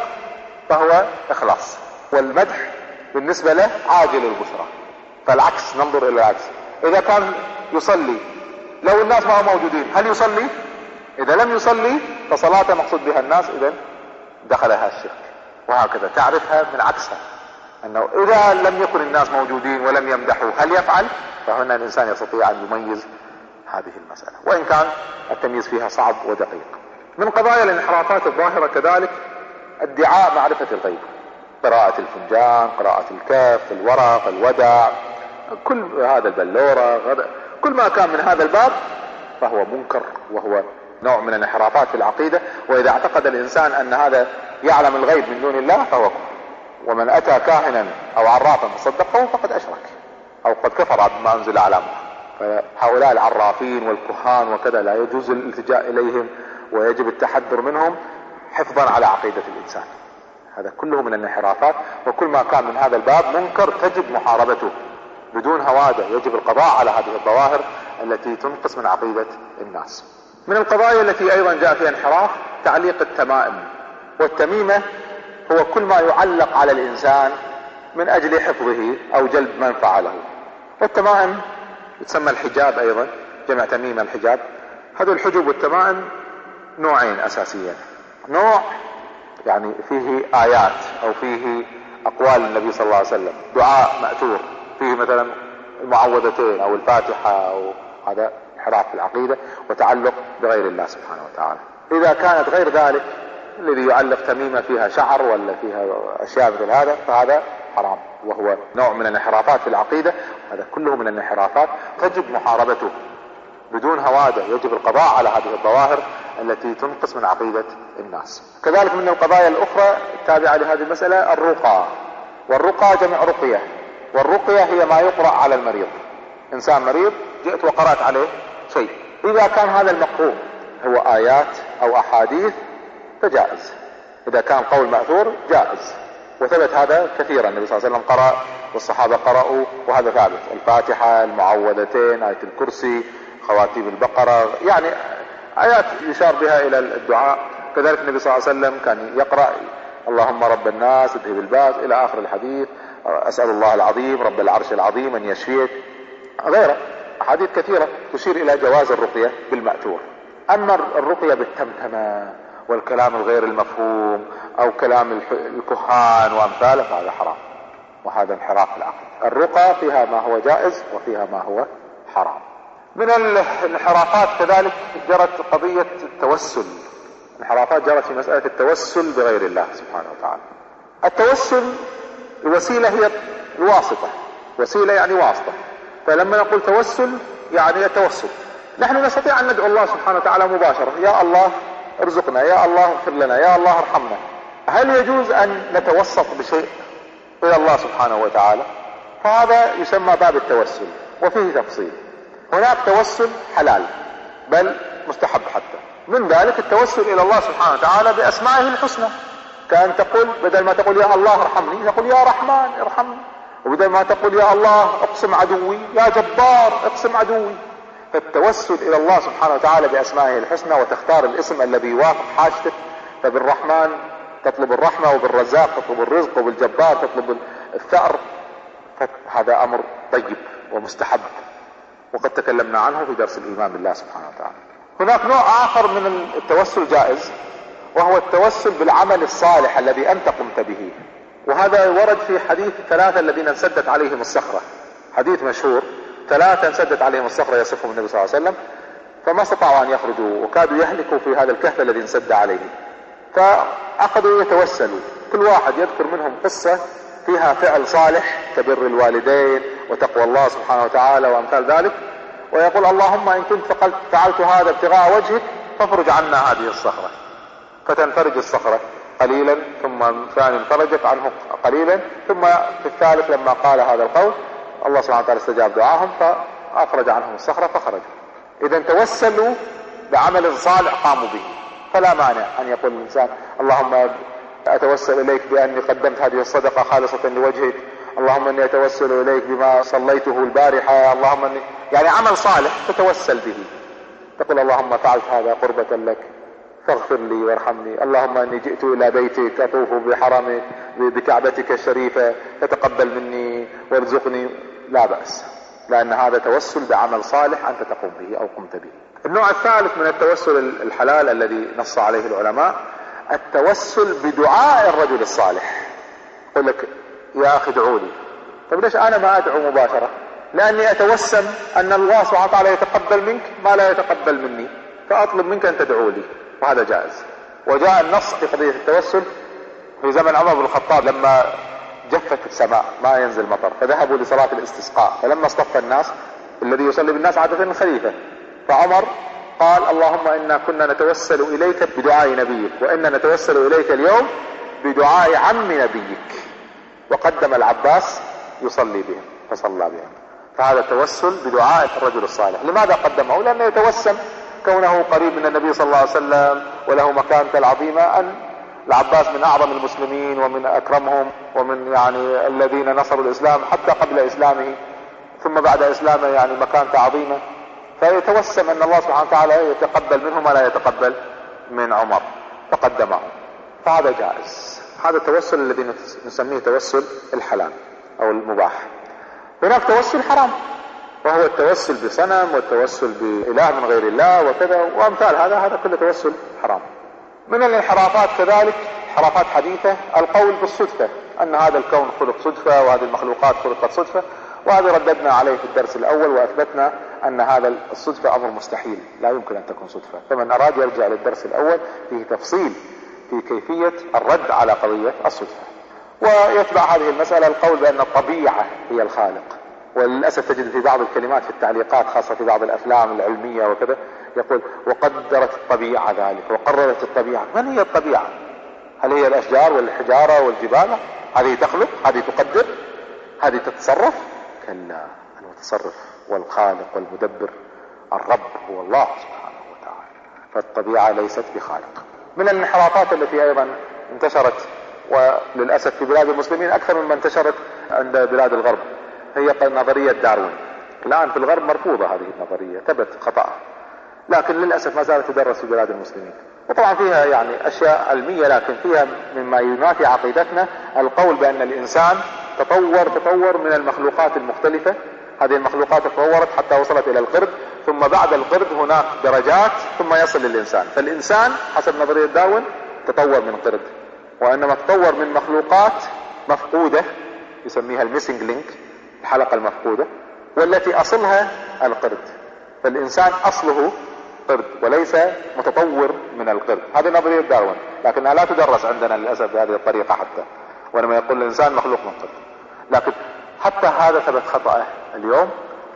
فهو إخلاص. والمدح بالنسبة له عاجل البشرى. فالعكس، ننظر إلى العكس. إذا كان يصلي لو الناس ما هم موجودين هل يصلي؟ إذا لم يصلي فصلاته مقصود بها الناس، إذن دخلها الشرك. وهكذا تعرفها من عكسها، أنه إذا لم يكن الناس موجودين ولم يمدحوا هل يفعل؟ فهنا الإنسان يستطيع أن يميز هذه المسألة، وإن كان التمييز فيها صعب ودقيق. من قضايا الانحرافات الظاهرة كذلك ادعاء معرفة الغيب، قراءة الفنجان، قراءة الكف، الورق، الودع، كل هذا البلورة، كل ما كان من هذا الباب فهو منكر، وهو نوع من الانحرافات في العقيدة. وإذا اعتقد الإنسان أن هذا يعلم الغيب من دون الله فهو كفر. ومن أتى كاهنا أو عرافا فصدقه فقد أشرك أو قد كفر بما أنزل على محمد. فهؤلاء العرافين والكهان وكذا لا يجوز الالتجاء إليهم، ويجب التحذر منهم حفظا على عقيدة الإنسان. هذا كله من الانحرافات، وكل ما كان من هذا الباب منكر تجب محاربته بدون هوادة، يجب القضاء على هذه الظواهر التي تنقص من عقيدة الناس. من القضايا التي أيضا جاء فيها انحراف تعليق التمائم. والتميمة هو كل ما يعلق على الإنسان من أجل حفظه أو جلب منفعة له. والتمائم تسمى الحجاب أيضا، جمع تميم الحجاب. هذه الحجب والتمائم نوعين أساسيين. نوع يعني فيه آيات أو فيه أقوال النبي صلى الله عليه وسلم، دعاء مأثور فيه مثلا المعوذتين أو الفاتحة، أو هذا انحراف في العقيدة وتعلق بغير الله سبحانه وتعالى. إذا كانت غير ذلك الذي يعلق تميمة فيها شعر ولا فيها أشياء مثل هذا فهذا حرام، وهو نوع من الانحرافات في العقيدة. هذا كله من الانحرافات تجب محاربته بدون هوادة، يجب القضاء على هذه الظواهر التي تنقص من عقيدة الناس. كذلك من القضايا الأخرى التابعة لهذه المسألة الرقى، والرقى جمع رقية، والرقية هي ما يقرأ على المريض. إنسان مريض جئت وقرأت عليه شيء، إذا كان هذا المقروء هو آيات أو أحاديث فجائز، إذا كان قول مأثور جائز، وثبت هذا كثيرا. النبي صلى الله عليه وسلم قرأ والصحابة قرأوا، وهذا ثابت. الفاتحة، المعوذتين، آية الكرسي، خواتيم البقرة، يعني آيات يشار بها إلى الدعاء. كذلك النبي صلى الله عليه وسلم كان يقرأ اللهم رب الناس اذهب الباس إلى آخر الحديث، أسأل الله العظيم رب العرش العظيم أن يشفيك، غيره أحاديث كثيرة تشير إلى جواز الرقية بالمأثور. أما الرقية بالتمتمة والكلام الغير المفهوم أو كلام الكهان وأمثاله فهذا حرام، وهذا انحراف العقل. الرقى فيها ما هو جائز وفيها ما هو حرام. من الانحرافات كذلك جرت قضية التوسل، انحرافات جرت في مسألة التوسل بغير الله سبحانه وتعالى. التوسل الوسيلة هي الواسطة، وسيلة يعني واسطة، فلما نقول توسل يعني التوسل. نحن نستطيع أن ندعو الله سبحانه وتعالى مباشرة، يا الله ارزقنا، يا الله اغفر لنا، يا الله ارحمنا. هل يجوز أن نتوسط بشيء إلى الله سبحانه وتعالى؟ فهذا يسمى باب التوسل، وفيه تفصيل. هناك توسل حلال بل مستحب حتى، من ذلك التوسل إلى الله سبحانه وتعالى بأسمائه الحسنى، كأن تقول بدل ما تقول يا الله ارحمني تقول يا رحمن ارحمني، وبدل ما تقول يا الله اقسم عدوي يا جبار اقسم عدوي. فالتوسل إلى الله سبحانه وتعالى بأسمائه الحسنى، وتختار الاسم الذي يوافق حاجتك. فبالرحمن تطلب الرحمة، وبالرزاق تطلب الرزق، وبالجبار تطلب الثأر. فهذا أمر طيب ومستحب، وقد تكلمنا عنه في درس الإيمان بالله سبحانه وتعالى. هناك نوع آخر من التوسل جائز، وهو التوسل بالعمل الصالح الذي أنت قمت به. وهذا ورد في حديث الثلاثة الذين انسدت عليهم الصخرة، حديث مشهور، ثلاثة انسدت عليهم الصخرة يصفهم النبي صلى الله عليه وسلم، فما استطاعوا أن يخرجوا وكادوا يهلكوا في هذا الكهف الذي انسد عليه، فأخذوا يتوسلوا، كل واحد يذكر منهم قصة فيها فعل صالح كبر الوالدين وتقوى الله سبحانه وتعالى وأمثال ذلك، ويقول اللهم إن كنت فعلت هذا ابتغاء وجهك فافرج عنا هذه الصخرة، فتنفرج الصخرة قليلا، ثم ثاني انفرجت عنه قليلا، ثم في الثالث لما قال هذا القول الله سبحانه وتعالى استجاب دعاهم فأخرج عنهم الصخرة فخرجوا. إذا توسلوا بعمل صالح قاموا به، فلا مانع أن يقول الإنسان اللهم أتوسل إليك بأني قدمت هذه الصدقة خالصة لوجهك، اللهم أني أتوسل إليك بما صليته البارحة، اللهم أني يعني عمل صالح تتوسل به، تقول اللهم فعلت هذا قربة لك فاغفر لي وارحمني، اللهم أني جئت إلى بيتك أطوف بحرمك بكعبتك الشريفة فتقبل مني وارزقني، لا بأس، لأن هذا توسل بعمل صالح أنت تقوم به أو قمت به. النوع الثالث من التوسل الحلال الذي نص عليه العلماء التوسل بدعاء الرجل الصالح. يقول لك يا أخي ادعوا لي، طب ليش أنا ما أدعو مباشرة؟ لأني أتوسم أن الله سبحانه وتعالى يتقبل منك ما لا يتقبل مني، فأطلب منك أن تدعو لي، وهذا جائز. وجاء النص في قضية التوسل في زمن عمر بن الخطاب لما جفت السماء ما ينزل مطر، فذهبوا لصلاة الاستسقاء، فلما اصطف الناس الذي يصلي بالناس عادة الخليفة، فعمر قال اللهم إنا كنا نتوسل إليك بدعاء نبيك، وإنا نتوسل إليك اليوم بدعاء عم نبيك، وقدم العباس يصلي بهم فصلى بهم. فهذا التوسل بدعاء الرجل الصالح. لماذا قدمه؟ لأنه يتوسم كونه قريب من النبي صلى الله عليه وسلم وله مكانته العظيمة، أن العباس من أعظم المسلمين ومن أكرمهم ومن يعني الذين نصروا الإسلام حتى قبل إسلامه، ثم بعد إسلامه يعني مكانته عظيمة، فيتوسم أن الله سبحانه وتعالى يتقبل منه ما لا يتقبل من عمر فقدمه، فهذا جائز. هذا التوسل الذي نسميه توسل الحلال أو المباح. هناك توسل حرام، وهو التوسل بصنم والتوسل بإله من غير الله وكذا وأمثال هذا كله توسل حرام. من الانحرافات كذلك انحرافات حديثة القول بالصدفة، أن هذا الكون خلق صدفة وهذه المخلوقات خلقت صدفة، وهذا رددنا عليه في الدرس الأول وأثبتنا أن هذا الصدفة أمر مستحيل لا يمكن أن تكون صدفة. فمن أراد يرجع للدرس الأول فيه تفصيل في كيفية الرد على قضية الصدفة. ويتبع هذه المسألة القول بأن الطبيعة هي الخالق. وللأسف تجد في بعض الكلمات في التعليقات خاصة في بعض الأفلام العلمية وكذا يقول وقدرت الطبيعة ذلك وقررت الطبيعة. من هي الطبيعة؟ هل هي الأشجار والحجارة والجبال؟ هذه تخلق؟ هذه تقدر؟ هذه تتصرف؟ كلا، المتصرف والخالق والمدبر الرب هو الله سبحانه وتعالى. فالطبيعة ليست بخالق. من الانحرافات التي أيضا انتشرت وللأسف في بلاد المسلمين أكثر مما انتشرت عند بلاد الغرب هي نظرية داروين. الآن في الغرب مرفوضة هذه النظرية، ثبت خطأ، لكن للأسف ما زالت تدرس في بلاد المسلمين. وطبعا فيها يعني أشياء علمية، لكن فيها مما ينافي عقيدتنا القول بأن الإنسان تطور من المخلوقات المختلفة. هذه المخلوقات تطورت حتى وصلت إلى القرد، ثم بعد القرد هناك درجات ثم يصل للإنسان. فالإنسان حسب نظرية داروين تطور من قرد، وإنما تطور من مخلوقات مفقودة يسميها الميسنج لينك، الحلقة المفقودة، والتي أصلها القرد. فالإنسان أصله قرد وليس متطور من القرد. هذه نظرية داروين، لكنها لا تدرس عندنا للأسف بهذه الطريقة حتى، وإنما يقول الإنسان مخلوق من قرد. لكن حتى هذا ثبت خطأه اليوم،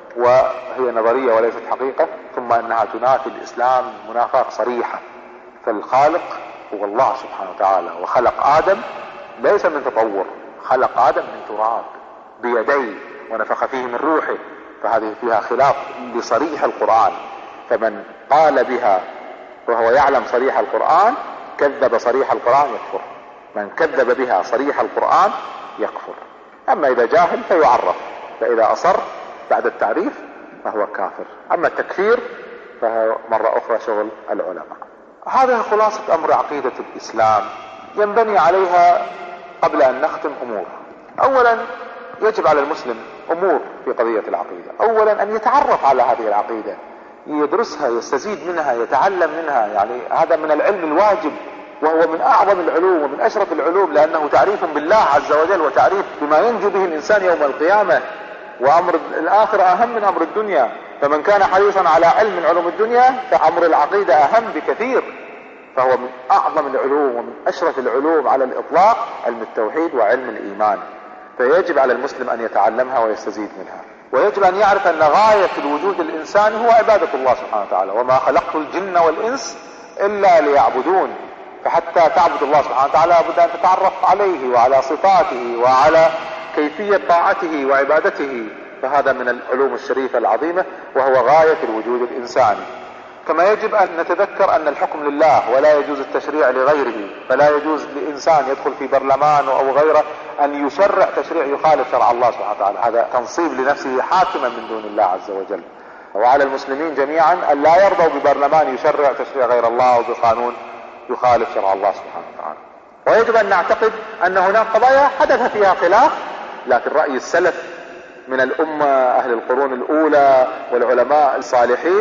وهي نظرية وليست حقيقة، ثم أنها تنافي الإسلام منافاة صريحة. فالخالق هو الله سبحانه وتعالى، وخلق آدم ليس من تطور، خلق آدم من تراب بيديه ونفخ فيه من روحه. فهذه فيها خلاف لصريح القرآن، فمن قال بها وهو يعلم صريح القرآن كذب صريح القرآن يكفر. من كذب بها صريح القرآن يكفر. أما إذا جاهل فيعرف، فإذا أصر بعد التعريف فهو كافر. أما التكفير فهو مرة أخرى شغل العلماء. هذا خلاصة أمر عقيدة الإسلام. ينبني عليها قبل أن نختم أمور. أولا يجب على المسلم أمور في قضية العقيدة. أولا أن يتعرف على هذه العقيدة، يدرسها، يستزيد منها، يتعلم منها. يعني هذا من العلم الواجب، وهو من أعظم العلوم ومن أشرف العلوم، لأنه تعريف بالله عز وجل وتعريف بما ينجو به الإنسان يوم القيامة. وأمر الآخرة أهم من أمر الدنيا، فمن كان حريصا على علم من علوم الدنيا فأمر العقيدة أهم بكثير. فهو من أعظم العلوم ومن أشرف العلوم على الإطلاق علم التوحيد وعلم الإيمان. فيجب على المسلم أن يتعلمها ويستزيد منها. ويجب أن يعرف أن غاية الوجود الإنساني هو عبادة الله سبحانه وتعالى، وما خلقت الجن والإنس إلا ليعبدون. فحتى تعبد الله سبحانه وتعالى لابد أن تتعرف عليه وعلى صفاته وعلى كيفية طاعته وعبادته. فهذا من العلوم الشريفة العظيمة، وهو غاية الوجود الإنساني. كما يجب أن نتذكر أن الحكم لله ولا يجوز التشريع لغيره. فلا يجوز لإنسان يدخل في برلمان أو غيره أن يشرع تشريع يخالف شرع الله سبحانه وتعالى. هذا تنصيب لنفسه حاكما من دون الله عز وجل. وعلى المسلمين جميعا أن لا يرضوا ببرلمان يشرع تشريع غير الله أو بقانون يخالف شرع الله سبحانه وتعالى. ويجب أن نعتقد أن هناك قضايا حدث فيها خلاف، لكن رأي السلف من الأمة أهل القرون الأولى والعلماء الصالحين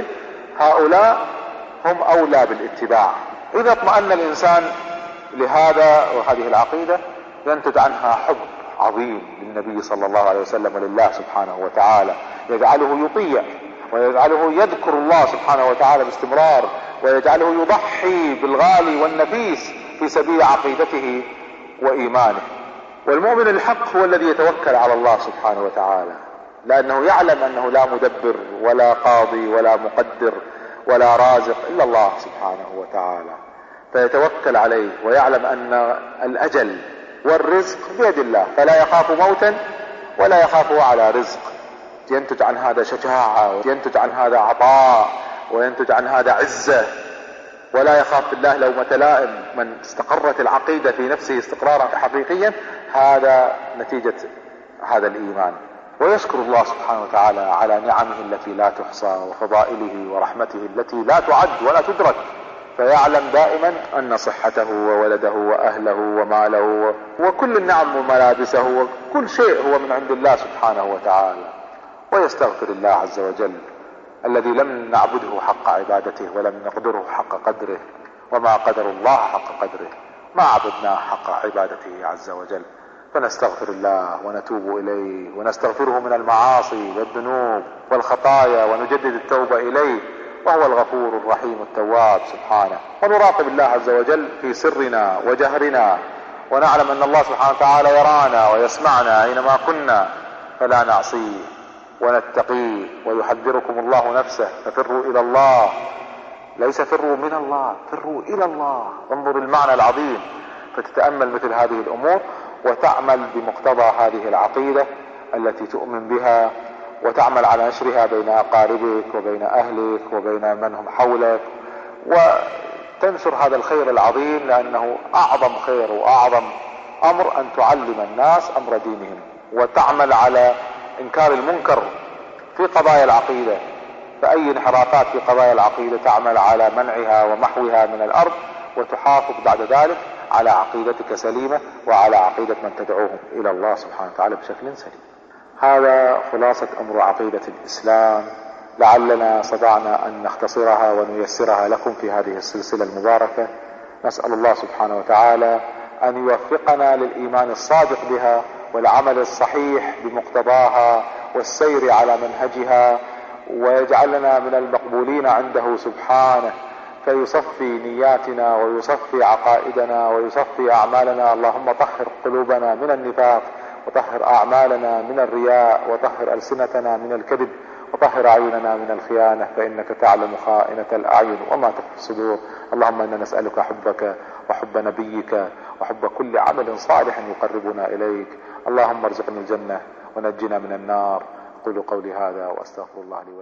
هؤلاء هم أولى بالاتباع. إذا اطمأن الإنسان لهذا وهذه العقيدة ينتج عنها حب عظيم للنبي صلى الله عليه وسلم ولله سبحانه وتعالى، يجعله يطيع ويجعله يذكر الله سبحانه وتعالى باستمرار، ويجعله يضحي بالغالي والنفيس في سبيل عقيدته وإيمانه. والمؤمن الحق هو الذي يتوكل على الله سبحانه وتعالى، لأنه يعلم أنه لا مدبر ولا قاضي ولا مقدر ولا رازق إلا الله سبحانه وتعالى، فيتوكل عليه ويعلم أن الأجل والرزق بيد الله، فلا يخاف موتا ولا يخاف على رزق. ينتج عن هذا شجاعة، وينتج عن هذا عطاء، وينتج عن هذا عزة، ولا يخاف الله لومة لائم. من استقرت العقيدة في نفسه استقرارا حقيقيا هذا نتيجة هذا الإيمان. ويشكر الله سبحانه وتعالى على نعمه التي لا تحصى وفضائله ورحمته التي لا تعد ولا تدرك، فيعلم دائما أن صحته وولده وأهله وماله وكل النعم وملابسه وكل شيء هو من عند الله سبحانه وتعالى. ويستغفر الله عز وجل الذي لم نعبده حق عبادته ولم نقدره حق قدره، وما قدر الله حق قدره، ما عبدناه حق عبادته عز وجل. فنستغفر الله ونتوب إليه ونستغفره من المعاصي والذنوب والخطايا ونجدد التوبة إليه، وهو الغفور الرحيم التواب سبحانه. ونراقب الله عز وجل في سرنا وجهرنا، ونعلم أن الله سبحانه وتعالى يرانا ويسمعنا أينما كنا، فلا نعصيه ونتقيه. ويحذركم الله نفسه، ففروا إلى الله، ليس فروا من الله، فروا إلى الله. انظر المعنى العظيم. فتتأمل مثل هذه الأمور وتعمل بمقتضى هذه العقيدة التي تؤمن بها، وتعمل على نشرها بين أقاربك وبين أهلك وبين من هم حولك، وتنشر هذا الخير العظيم، لأنه أعظم خير وأعظم أمر أن تعلم الناس أمر دينهم، وتعمل على إنكار المنكر في قضايا العقيدة. فأي انحرافات في قضايا العقيدة تعمل على منعها ومحوها من الأرض، وتحافظ بعد ذلك على عقيدتك سليمة وعلى عقيدة من تدعوهم إلى الله سبحانه وتعالى بشكل سليم. هذا خلاصة أمر عقيدة الإسلام، لعلنا استطعنا أن نختصرها ونيسرها لكم في هذه السلسلة المباركة. نسأل الله سبحانه وتعالى أن يوفقنا للإيمان الصادق بها والعمل الصحيح بمقتضاها والسير على منهجها، ويجعلنا من المقبولين عنده سبحانه، فيصفي نياتنا ويصفي عقائدنا ويصفي أعمالنا. اللهم طهر قلوبنا من النفاق، وطهر أعمالنا من الرياء، وطهر ألسنتنا من الكذب، وطهر أعيننا من الخيانة، فإنك تعلم خائنة الأعين وما تخفي الصدور. اللهم إنا نسألك حبك وحب نبيك وحب كل عمل صالح يقربنا إليك. اللهم ارزقنا الجنة ونجنا من النار. قولوا قولي هذا وأستغفر الله لي ولكم.